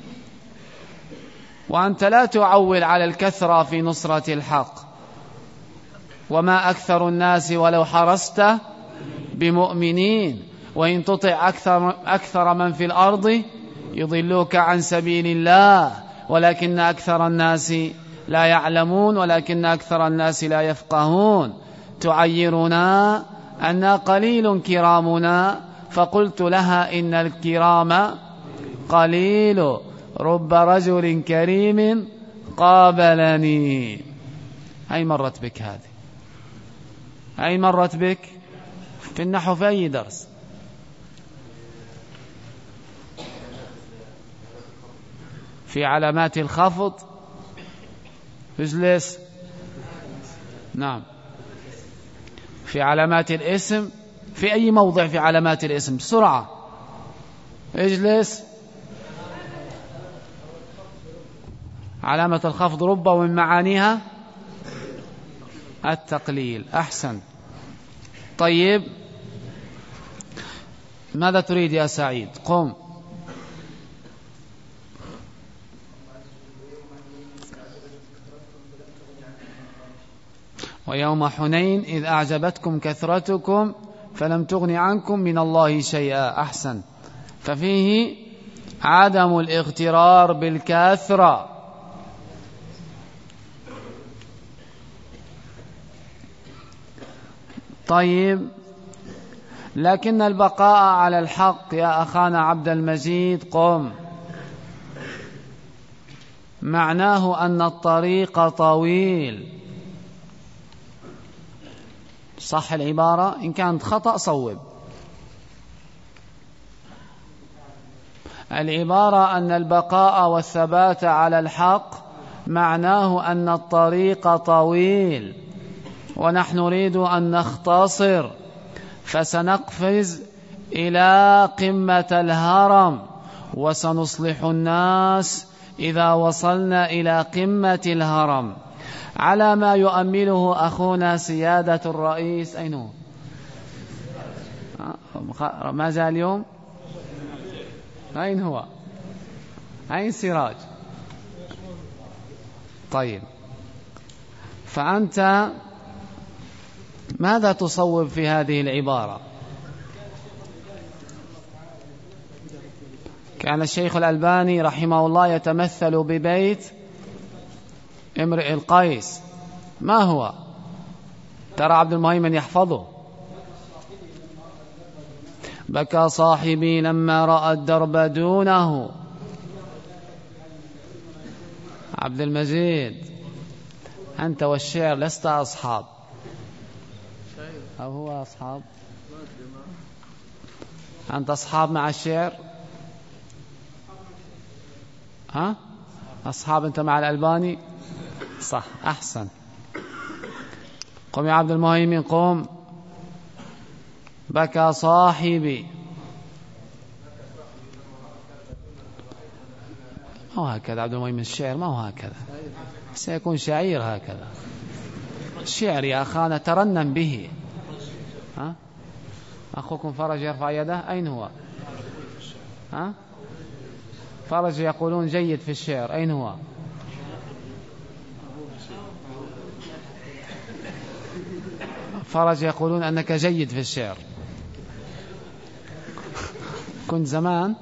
وأنت لا تعول على الكثرة في نصرة الحق. وما أكثر الناس ولو حرصت بمؤمنين، وإن تطع أكثر من في الأرض يضلوك عن سبيل الله، ولكن أكثر الناس لا يعلمون، ولكن أكثر الناس لا يفقهون. تعيرنا أن قليل كرامنا، فقلت لها إن الكرام قليل، رب رجل كريم قابلني. أي مرت بك هذه؟ أي مرت بك في النحو في أي درس؟ في علامات الخفض. اجلس. نعم. في علامات الاسم. في أي موضع في علامات الاسم؟ بسرعة. اجلس. علامة الخفض رب، ومن معانيها التقليل. أحسن. طيب ماذا تريد يا سعيد؟ قم. ويوم حنين إذ أعجبتكم كثرتكم فلم تغن عنكم من الله شيئا. أحسن. ففيه عدم الاغترار بالكثرة. طيب، لكن البقاء على الحق يا أخانا عبد المجيد قم، معناه أن الطريق طويل. صح العبارة؟ إن كانت خطأ صوب. العبارة أن البقاء والثبات على الحق معناه أن الطريق طويل، ونحن نريد أن نختصر، فسنقفز إلى قمة الهرم، وسنصلح الناس إذا وصلنا إلى قمة الهرم، على ما يؤمله أخونا سيادة الرئيس. أين هو؟ ما زال اليوم؟ أين هو؟ أين سراج؟ طيب، فأنت ماذا تصوب في هذه العبارة؟ كان الشيخ الألباني رحمه الله يتمثل ببيت امرئ القيس. ما هو؟ ترى عبد المهيمن يحفظه. بكى صاحبي لما رأى الدرب دونه. عبد المجيد، أنت والشعر لست أصحاب، أو هو أصحاب؟ أنت أصحاب مع الشعر؟ ها؟ أصحاب أنت مع الألباني؟ صح، أحسن. قم يا عبد المهيمن قم. بكى صاحبي. ما هو هكذا عبد المهيمن، الشعر ما هو هكذا، سيكون شعير هكذا. الشعر يا أخانا ترنم به. ها؟ أخوكم فرج يرفع يده، أين هو؟ ها؟ فرج يقولون جيد في الشعر، أين هو؟ فرج يقولون أنك جيد في الشعر. كنت زمان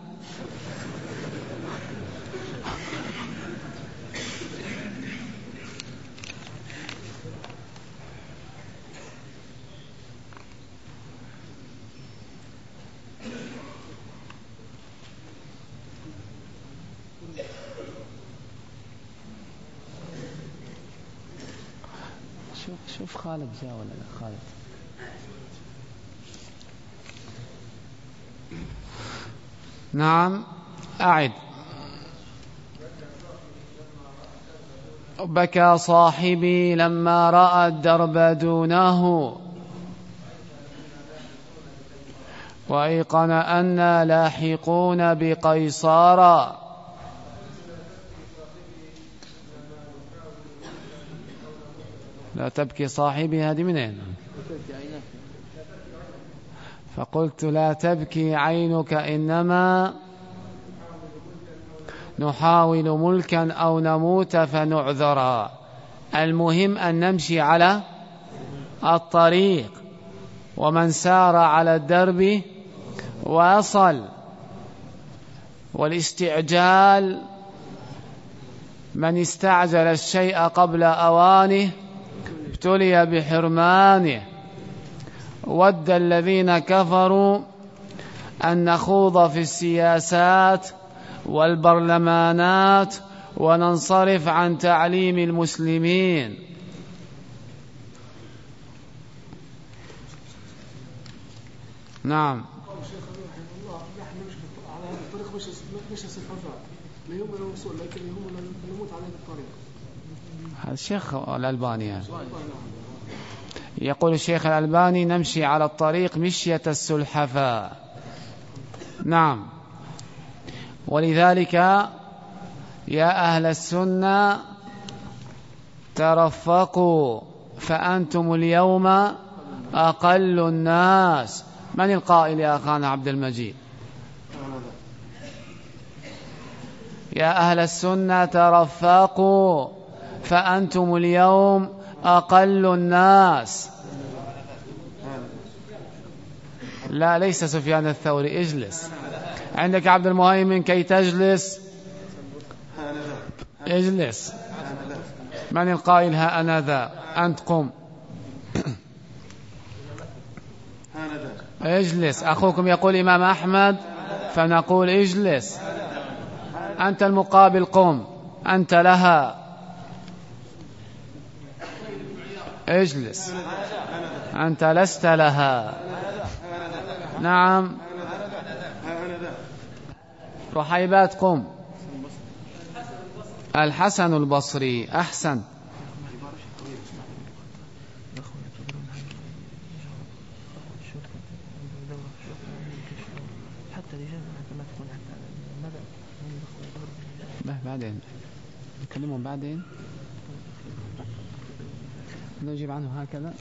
شوف خالد جاء ولا لا؟ خالد نعم أعد. بكى صاحبي لما رأى الدرب دونه وأيقن أنا لاحقون بقيصار. لا تبكي صاحبي، هذه منين؟ فقلت لا تبكي عينك إنما نحاول ملكا أو نموت فنعذرا. المهم أن نمشي على الطريق، ومن سار على الدرب وصل. والاستعجال، من استعجل الشيء قبل أوانه ابتلي بحرمانه. ود الذين كفروا أن نخوض في السياسات والبرلمانات وننصرف عن تعليم المسلمين. نعم. الشيخ الألباني يقول الشيخ الألباني نمشي على الطريق مشية السلحفاء. نعم. ولذلك يا أهل السنة ترفقوا فأنتم اليوم أقل الناس. من القائل يا أخانا عبد المجيد؟ يا أهل السنة ترفقوا فأنتم اليوم أقل الناس. لا، ليس سفيان الثوري، اجلس. عندك عبد المهيمن كي تجلس، اجلس. من القائل ها أنا ذا؟ أنت قم. اجلس. أخوكم يقول إمام أحمد فنقول اجلس. أنت المقابل قم. أنت لها اجلس. أنت لست لها. نعم. رحيبات قم. الحسن البصري، أحسن. بعدين نكلمهم، بعدين نجيب عنه هكذا.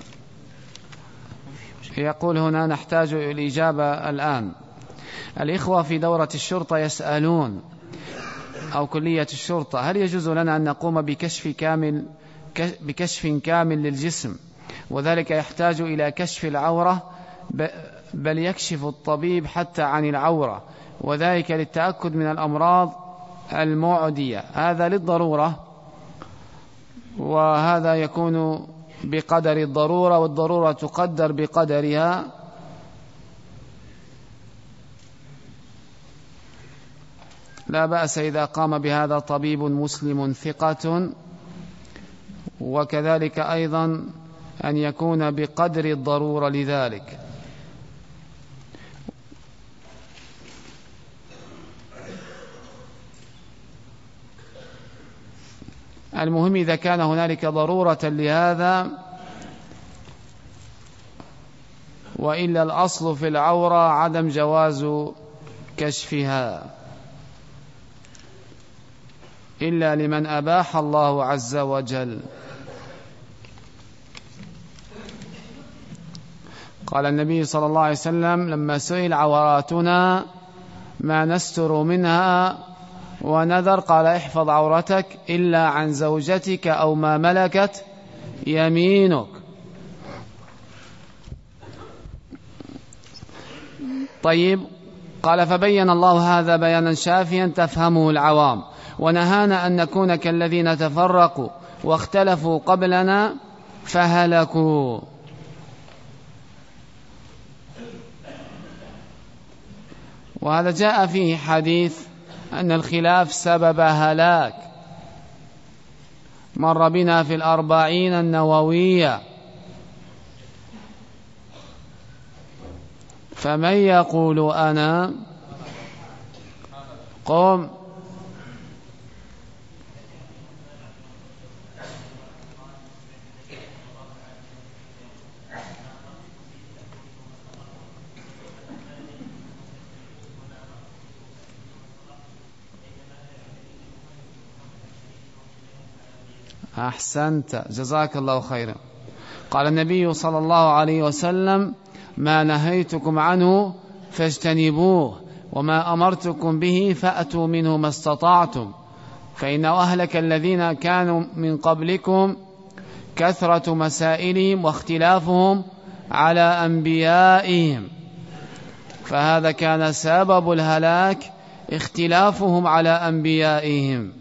يقول هنا نحتاج الإجابة الآن. الإخوة في دورة الشرطة يسألون، أو كلية الشرطة، هل يجوز لنا أن نقوم بكشف كامل للجسم وذلك يحتاج إلى كشف العورة، بل يكشف الطبيب حتى عن العورة، وذلك للتأكد من الأمراض المعدية. هذا للضرورة، وهذا يكون بقدر الضرورة، والضرورة تقدر بقدرها. لا بأس إذا قام بهذا طبيب مسلم ثقة، وكذلك أيضا أن يكون بقدر الضرورة لذلك. المهم إذا كان هنالك ضرورة لهذا، وإلا الأصل في العورة عدم جواز كشفها إلا لمن أباح الله عز وجل. قال النبي صلى الله عليه وسلم لما سئل عوراتنا ما نستر منها ونذر، قال احفظ عورتك إلا عن زوجتك أو ما ملكت يمينك. طيب، قال فبين الله هذا بيانا شافيا تفهمه العوام، ونهانا أن نكون كالذين تفرقوا واختلفوا قبلنا فهلكوا. وهذا جاء فيه حديث أن الخلاف سبب هلاك، مر بنا في 40 النووية. فمن يقول أنا قم. أحسنت، جزاك الله خيرا. قال النبي صلى الله عليه وسلم ما نهيتكم عنه فاجتنبوه، وما أمرتكم به فأتوا منه ما استطعتم، فإن أهلك الذين كانوا من قبلكم كثرة مسائلهم واختلافهم على أنبيائهم. فهذا كان سبب الهلاك، اختلافهم على أنبيائهم.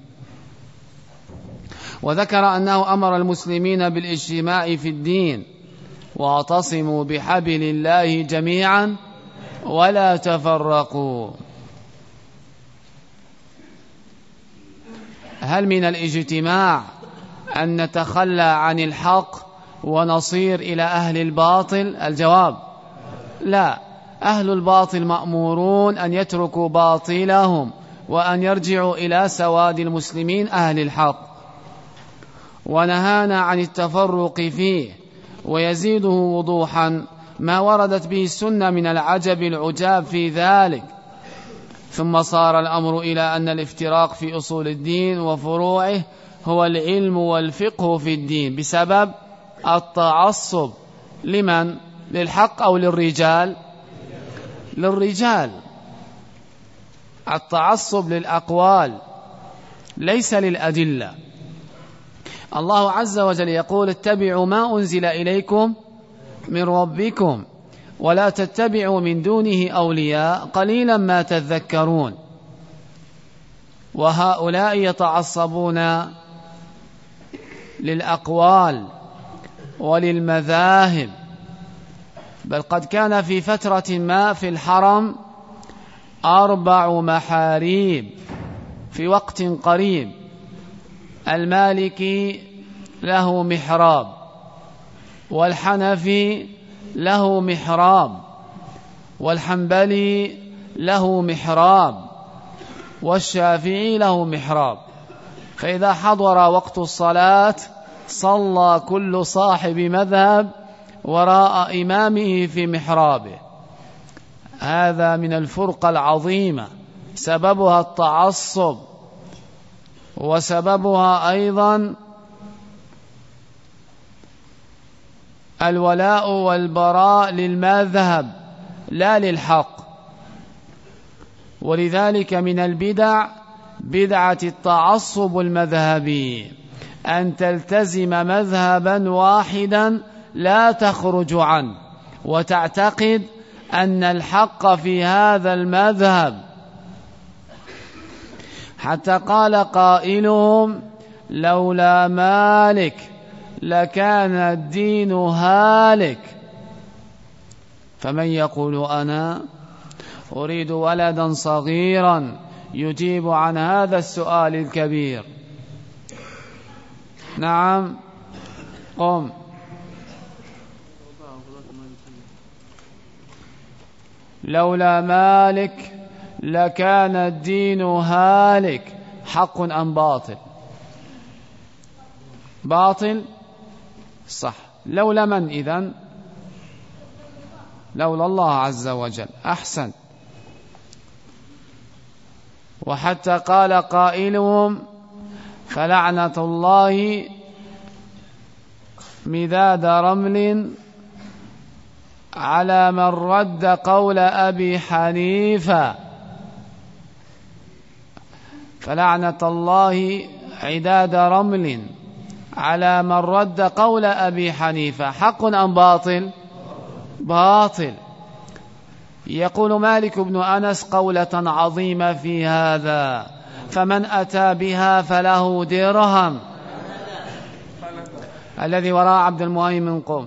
وذكر أنه أمر المسلمين بالاجتماع في الدين، واعتصموا بحبل الله جميعا ولا تفرقوا. هل من الاجتماع أن نتخلى عن الحق ونصير إلى أهل الباطل؟ الجواب لا. أهل الباطل مأمورون أن يتركوا باطلهم وأن يرجعوا إلى سواد المسلمين أهل الحق. ونهانا عن التفرق فيه، ويزيده وضوحا ما وردت به السنة من العجب العجاب في ذلك. ثم صار الأمر إلى أن الافتراق في أصول الدين وفروعه هو العلم والفقه في الدين بسبب التعصب. لمن؟ للحق أو للرجال؟ للرجال. التعصب للأقوال ليس للأدلة. الله عز وجل يقول اتبعوا ما أنزل إليكم من ربكم ولا تتبعوا من دونه أولياء قليلا ما تذكرون. وهؤلاء يتعصبون للأقوال وللمذاهب، بل قد كان في فترة ما في الحرم 4 محاريب في وقت قريب. المالكي له محراب، والحنفي له محراب، والحنبلي له محراب، والشافعي له محراب. فإذا حضر وقت الصلاة صلى كل صاحب مذهب وراء إمامه في محرابه. هذا من الفرقة العظيمة، سببها التعصب، وسببها أيضا الولاء والبراء للمذهب لا للحق. ولذلك من البدع بدعة التعصب المذهبي، أن تلتزم مذهبا واحدا لا تخرج عنه وتعتقد أن الحق في هذا المذهب، حتى قال قائلهم لولا مالك لكان الدين هالك. فمن يقول أنا أريد ولدا صغيرا يجيب عن هذا السؤال الكبير؟ نعم قم. لولا مالك لكان الدين هالك، حق أم باطل؟ باطل صح. لولا من إذن؟ لولا الله عز وجل. أحسن. وحتى قال قائلهم فلعنة الله مداد رمل على من رد قول أبي حنيفة. فلعنة الله عداد رمل على من رد قول أبي حنيفة، حق أم باطل؟ باطل. يقول مالك بن أنس قولة عظيمة في هذا: فمن أتى بها فله درهم. الذي وراء عبد المؤمن قم.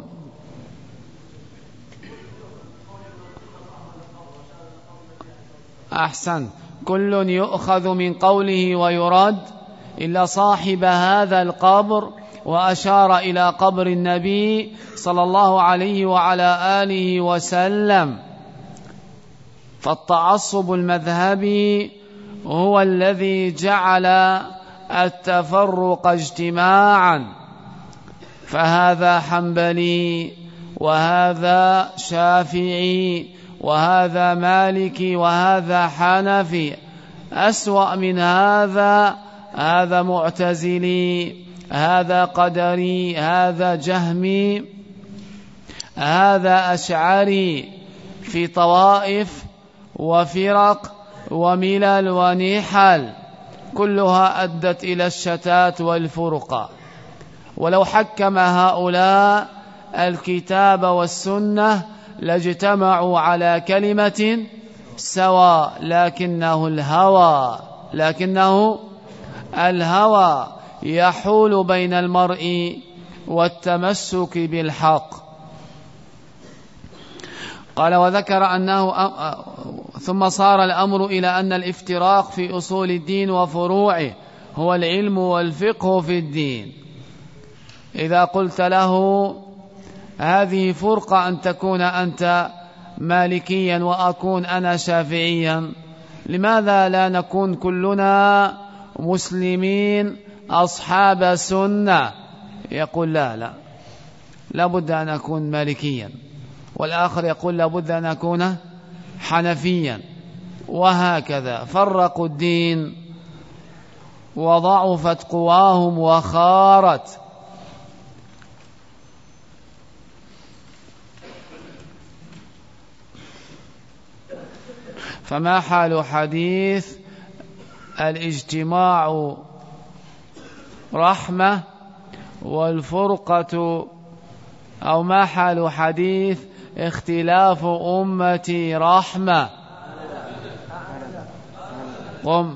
أحسن. كل يؤخذ من قوله ويرد إلا صاحب هذا القبر، وأشار إلى قبر النبي صلى الله عليه وعلى آله وسلم. فالتعصب المذهبي هو الذي جعل التفرق اجتماعا، فهذا حنبلي وهذا شافعي وهذا مالكي وهذا حنفي. أسوأ من هذا هذا معتزلي، هذا قدري، هذا جهمي، هذا أشعري، في طوائف وفرق وملل ونحل، كلها أدت إلى الشتات والفرقة. ولو حكم هؤلاء الكتاب والسنة لاجتمعوا على كلمة سواء، لكنه الهوى يحول بين المرء والتمسك بالحق. قال وذكر أنه ثم صار الأمر إلى أن الافتراق في أصول الدين وفروعه هو العلم والفقه في الدين. إذا قلت له هذه فرقة أن تكون أنت مالكيا وأكون أنا شافعيا، لماذا لا نكون كلنا مسلمين أصحاب سنة؟ يقول لا بد أن أكون مالكيا، والآخر يقول لا بد أن أكون حنفيا، وهكذا فرقوا الدين وضعفت قواهم وخارت. فما حال حديث الاجتماع رحمة والفرقة، أو ما حال حديث اختلاف أمتي رحمة؟ قم.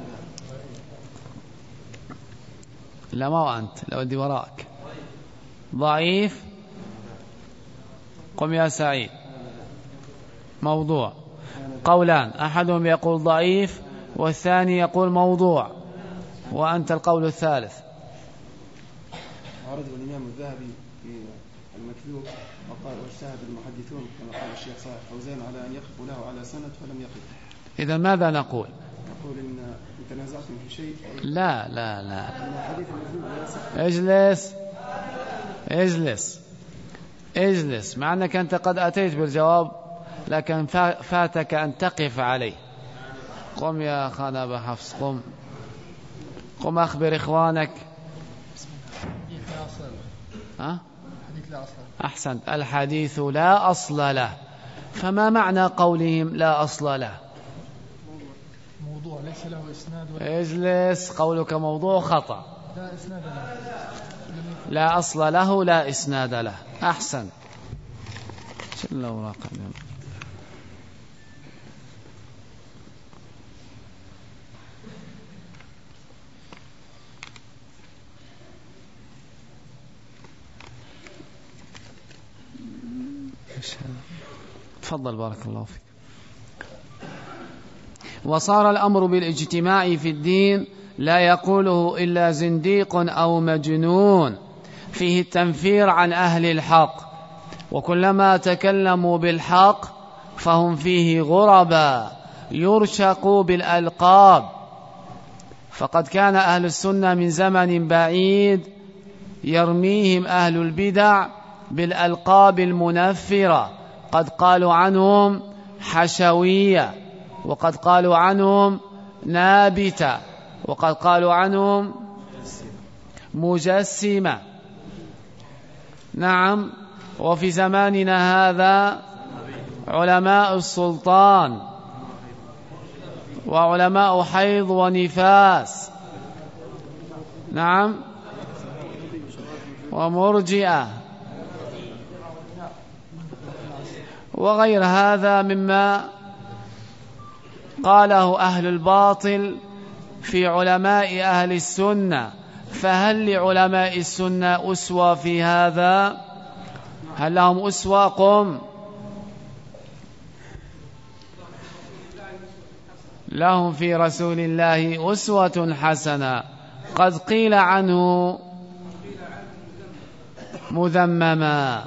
لا ما هو أنت، لو أدي وراك. ضعيف. قم يا سعيد. موضوع. قولان، أحدهم يقول ضعيف والثاني يقول موضوع، وأنت القول الثالث. عرض الإمام الذهبي في المكذوب وقال واجتهد المحدثون كما قال الشيخ صالح فوزان على أن يقفوا له على سند فلم يقف. إذا ماذا نقول؟ نقول إن تنازعتم في شيء. لا اجلس مع أنك أنت قد أتيت بالجواب، لكن فاتك أن تقف عليه. قم يا خانب حفص، قم أخبر إخوانك. أحسنت. الحديث لا أصل له. فما معنى قولهم لا أصل له؟ موضوع ليس له إسناد اجلس. قولك موضوع خطأ. لا إسناد له. لا أصل له لا إسناد له. أحسن. شل أوراق اليوم. تفضل بارك الله فيك. وصار الأمر بالاجتماع في الدين لا يقوله إلا زنديق أو مجنون، فيه التنفير عن أهل الحق، وكلما تكلموا بالحق فهم فيه غربا يرشقوا بالألقاب. فقد كان أهل السنة من زمن بعيد يرميهم أهل البدع بالألقاب المنفرة، قد قالوا عنهم حشوية، وقد قالوا عنهم نابتة، وقد قالوا عنهم مجسمة. نعم. وفي زماننا هذا علماء السلطان وعلماء حيض ونفاس، نعم، ومرجئة وغير هذا مما قاله أهل الباطل في علماء أهل السنة. فهل لعلماء السنة أسوة في هذا؟ هل لهم أسوة؟ قم. لهم في رسول الله أسوة حسنة، قد قيل عنه مذمما.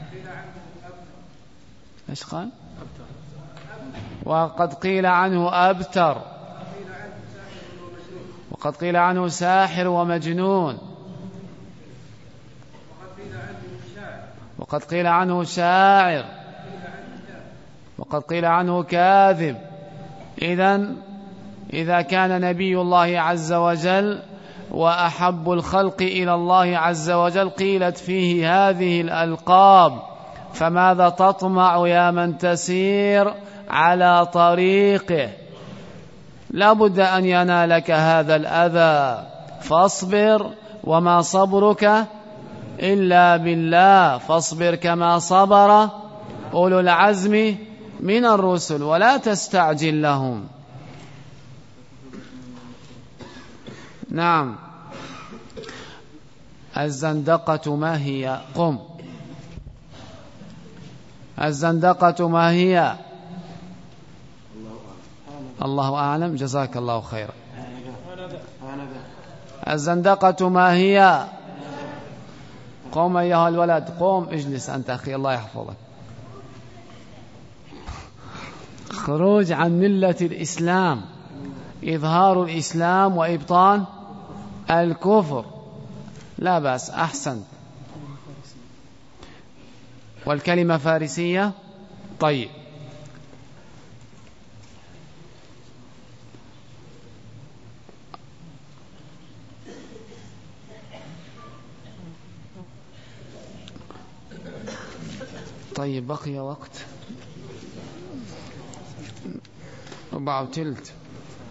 ايش قال؟ وقد قيل عنه أبتر، وقد قيل عنه ساحر ومجنون، وقد قيل عنه شاعر، وقد قيل عنه كاذب. إذا كان نبي الله عز وجل وأحب الخلق إلى الله عز وجل قيلت فيه هذه الألقاب، فماذا تطمع يا من تسير على طريقه؟ لا بد أن ينالك هذا الأذى، فاصبر وما صبرك إلا بالله، فاصبر كما صبر أولو العزم من الرسل ولا تستعجل لهم. نعم. الزندقة ما هي؟ قم. الزندقة ما هي؟ الله أعلم. جزاك الله خيرا. الزندقة ما هي؟ قم أيها الولد، قم اجلس أنت أخي، الله يحفظك. خروج عن ملة الإسلام، إظهار الإسلام وإبطان الكفر. لا بأس. أحسن. والكلمة فارسية. طيب. طيب بقي وقت 4:15.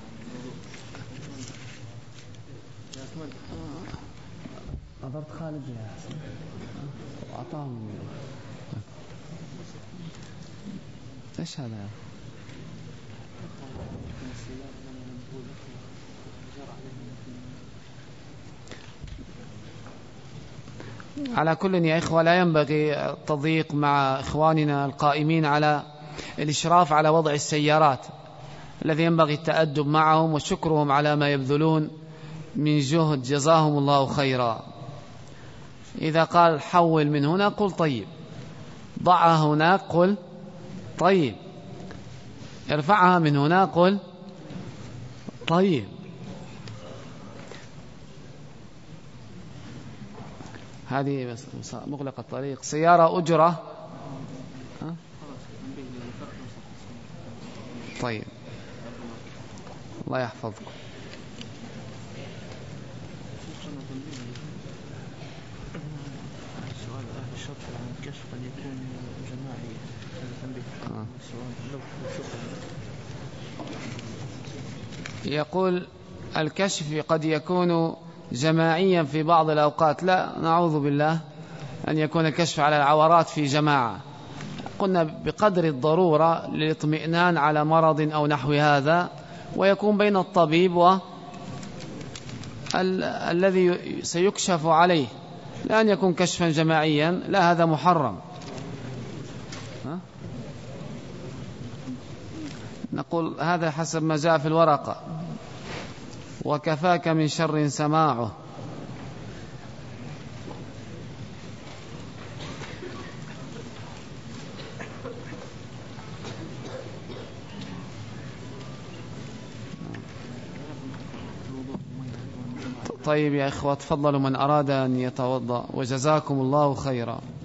نظرت خالد يا حسن وأعطاهم. ايش هذا؟ على كل يا إخوة لا ينبغي التضييق مع إخواننا القائمين على الإشراف على وضع السيارات، الذي ينبغي التأدب معهم وشكرهم على ما يبذلون من جهد، جزاهم الله خيرا. إذا قال حول من هنا قل طيب، ضعها هناك قل طيب، ارفعها من هنا قل طيب. هذه مغلق الطريق. سيارة أجرة. طيب الله يحفظكم. سؤال أهل الشرط عن الكشف قد يكون جماعي، هذا تنبيه. يقول الكشف قد يكون جماعيا في بعض الأوقات، لا، نعوذ بالله أن يكون كشف على العورات في جماعة. قلنا بقدر الضرورة للاطمئنان على مرض أو نحو هذا، ويكون بين الطبيب الذي سيكشف عليه، لأن يكون كشفا جماعيا، لا، هذا محرم. نقول هذا حسب ما جاء في الورقة. وكفاك من شر سماعه. طيب يا إخوة، تفضلوا من أراد أن يتوضأ، وجزاكم الله خيرا.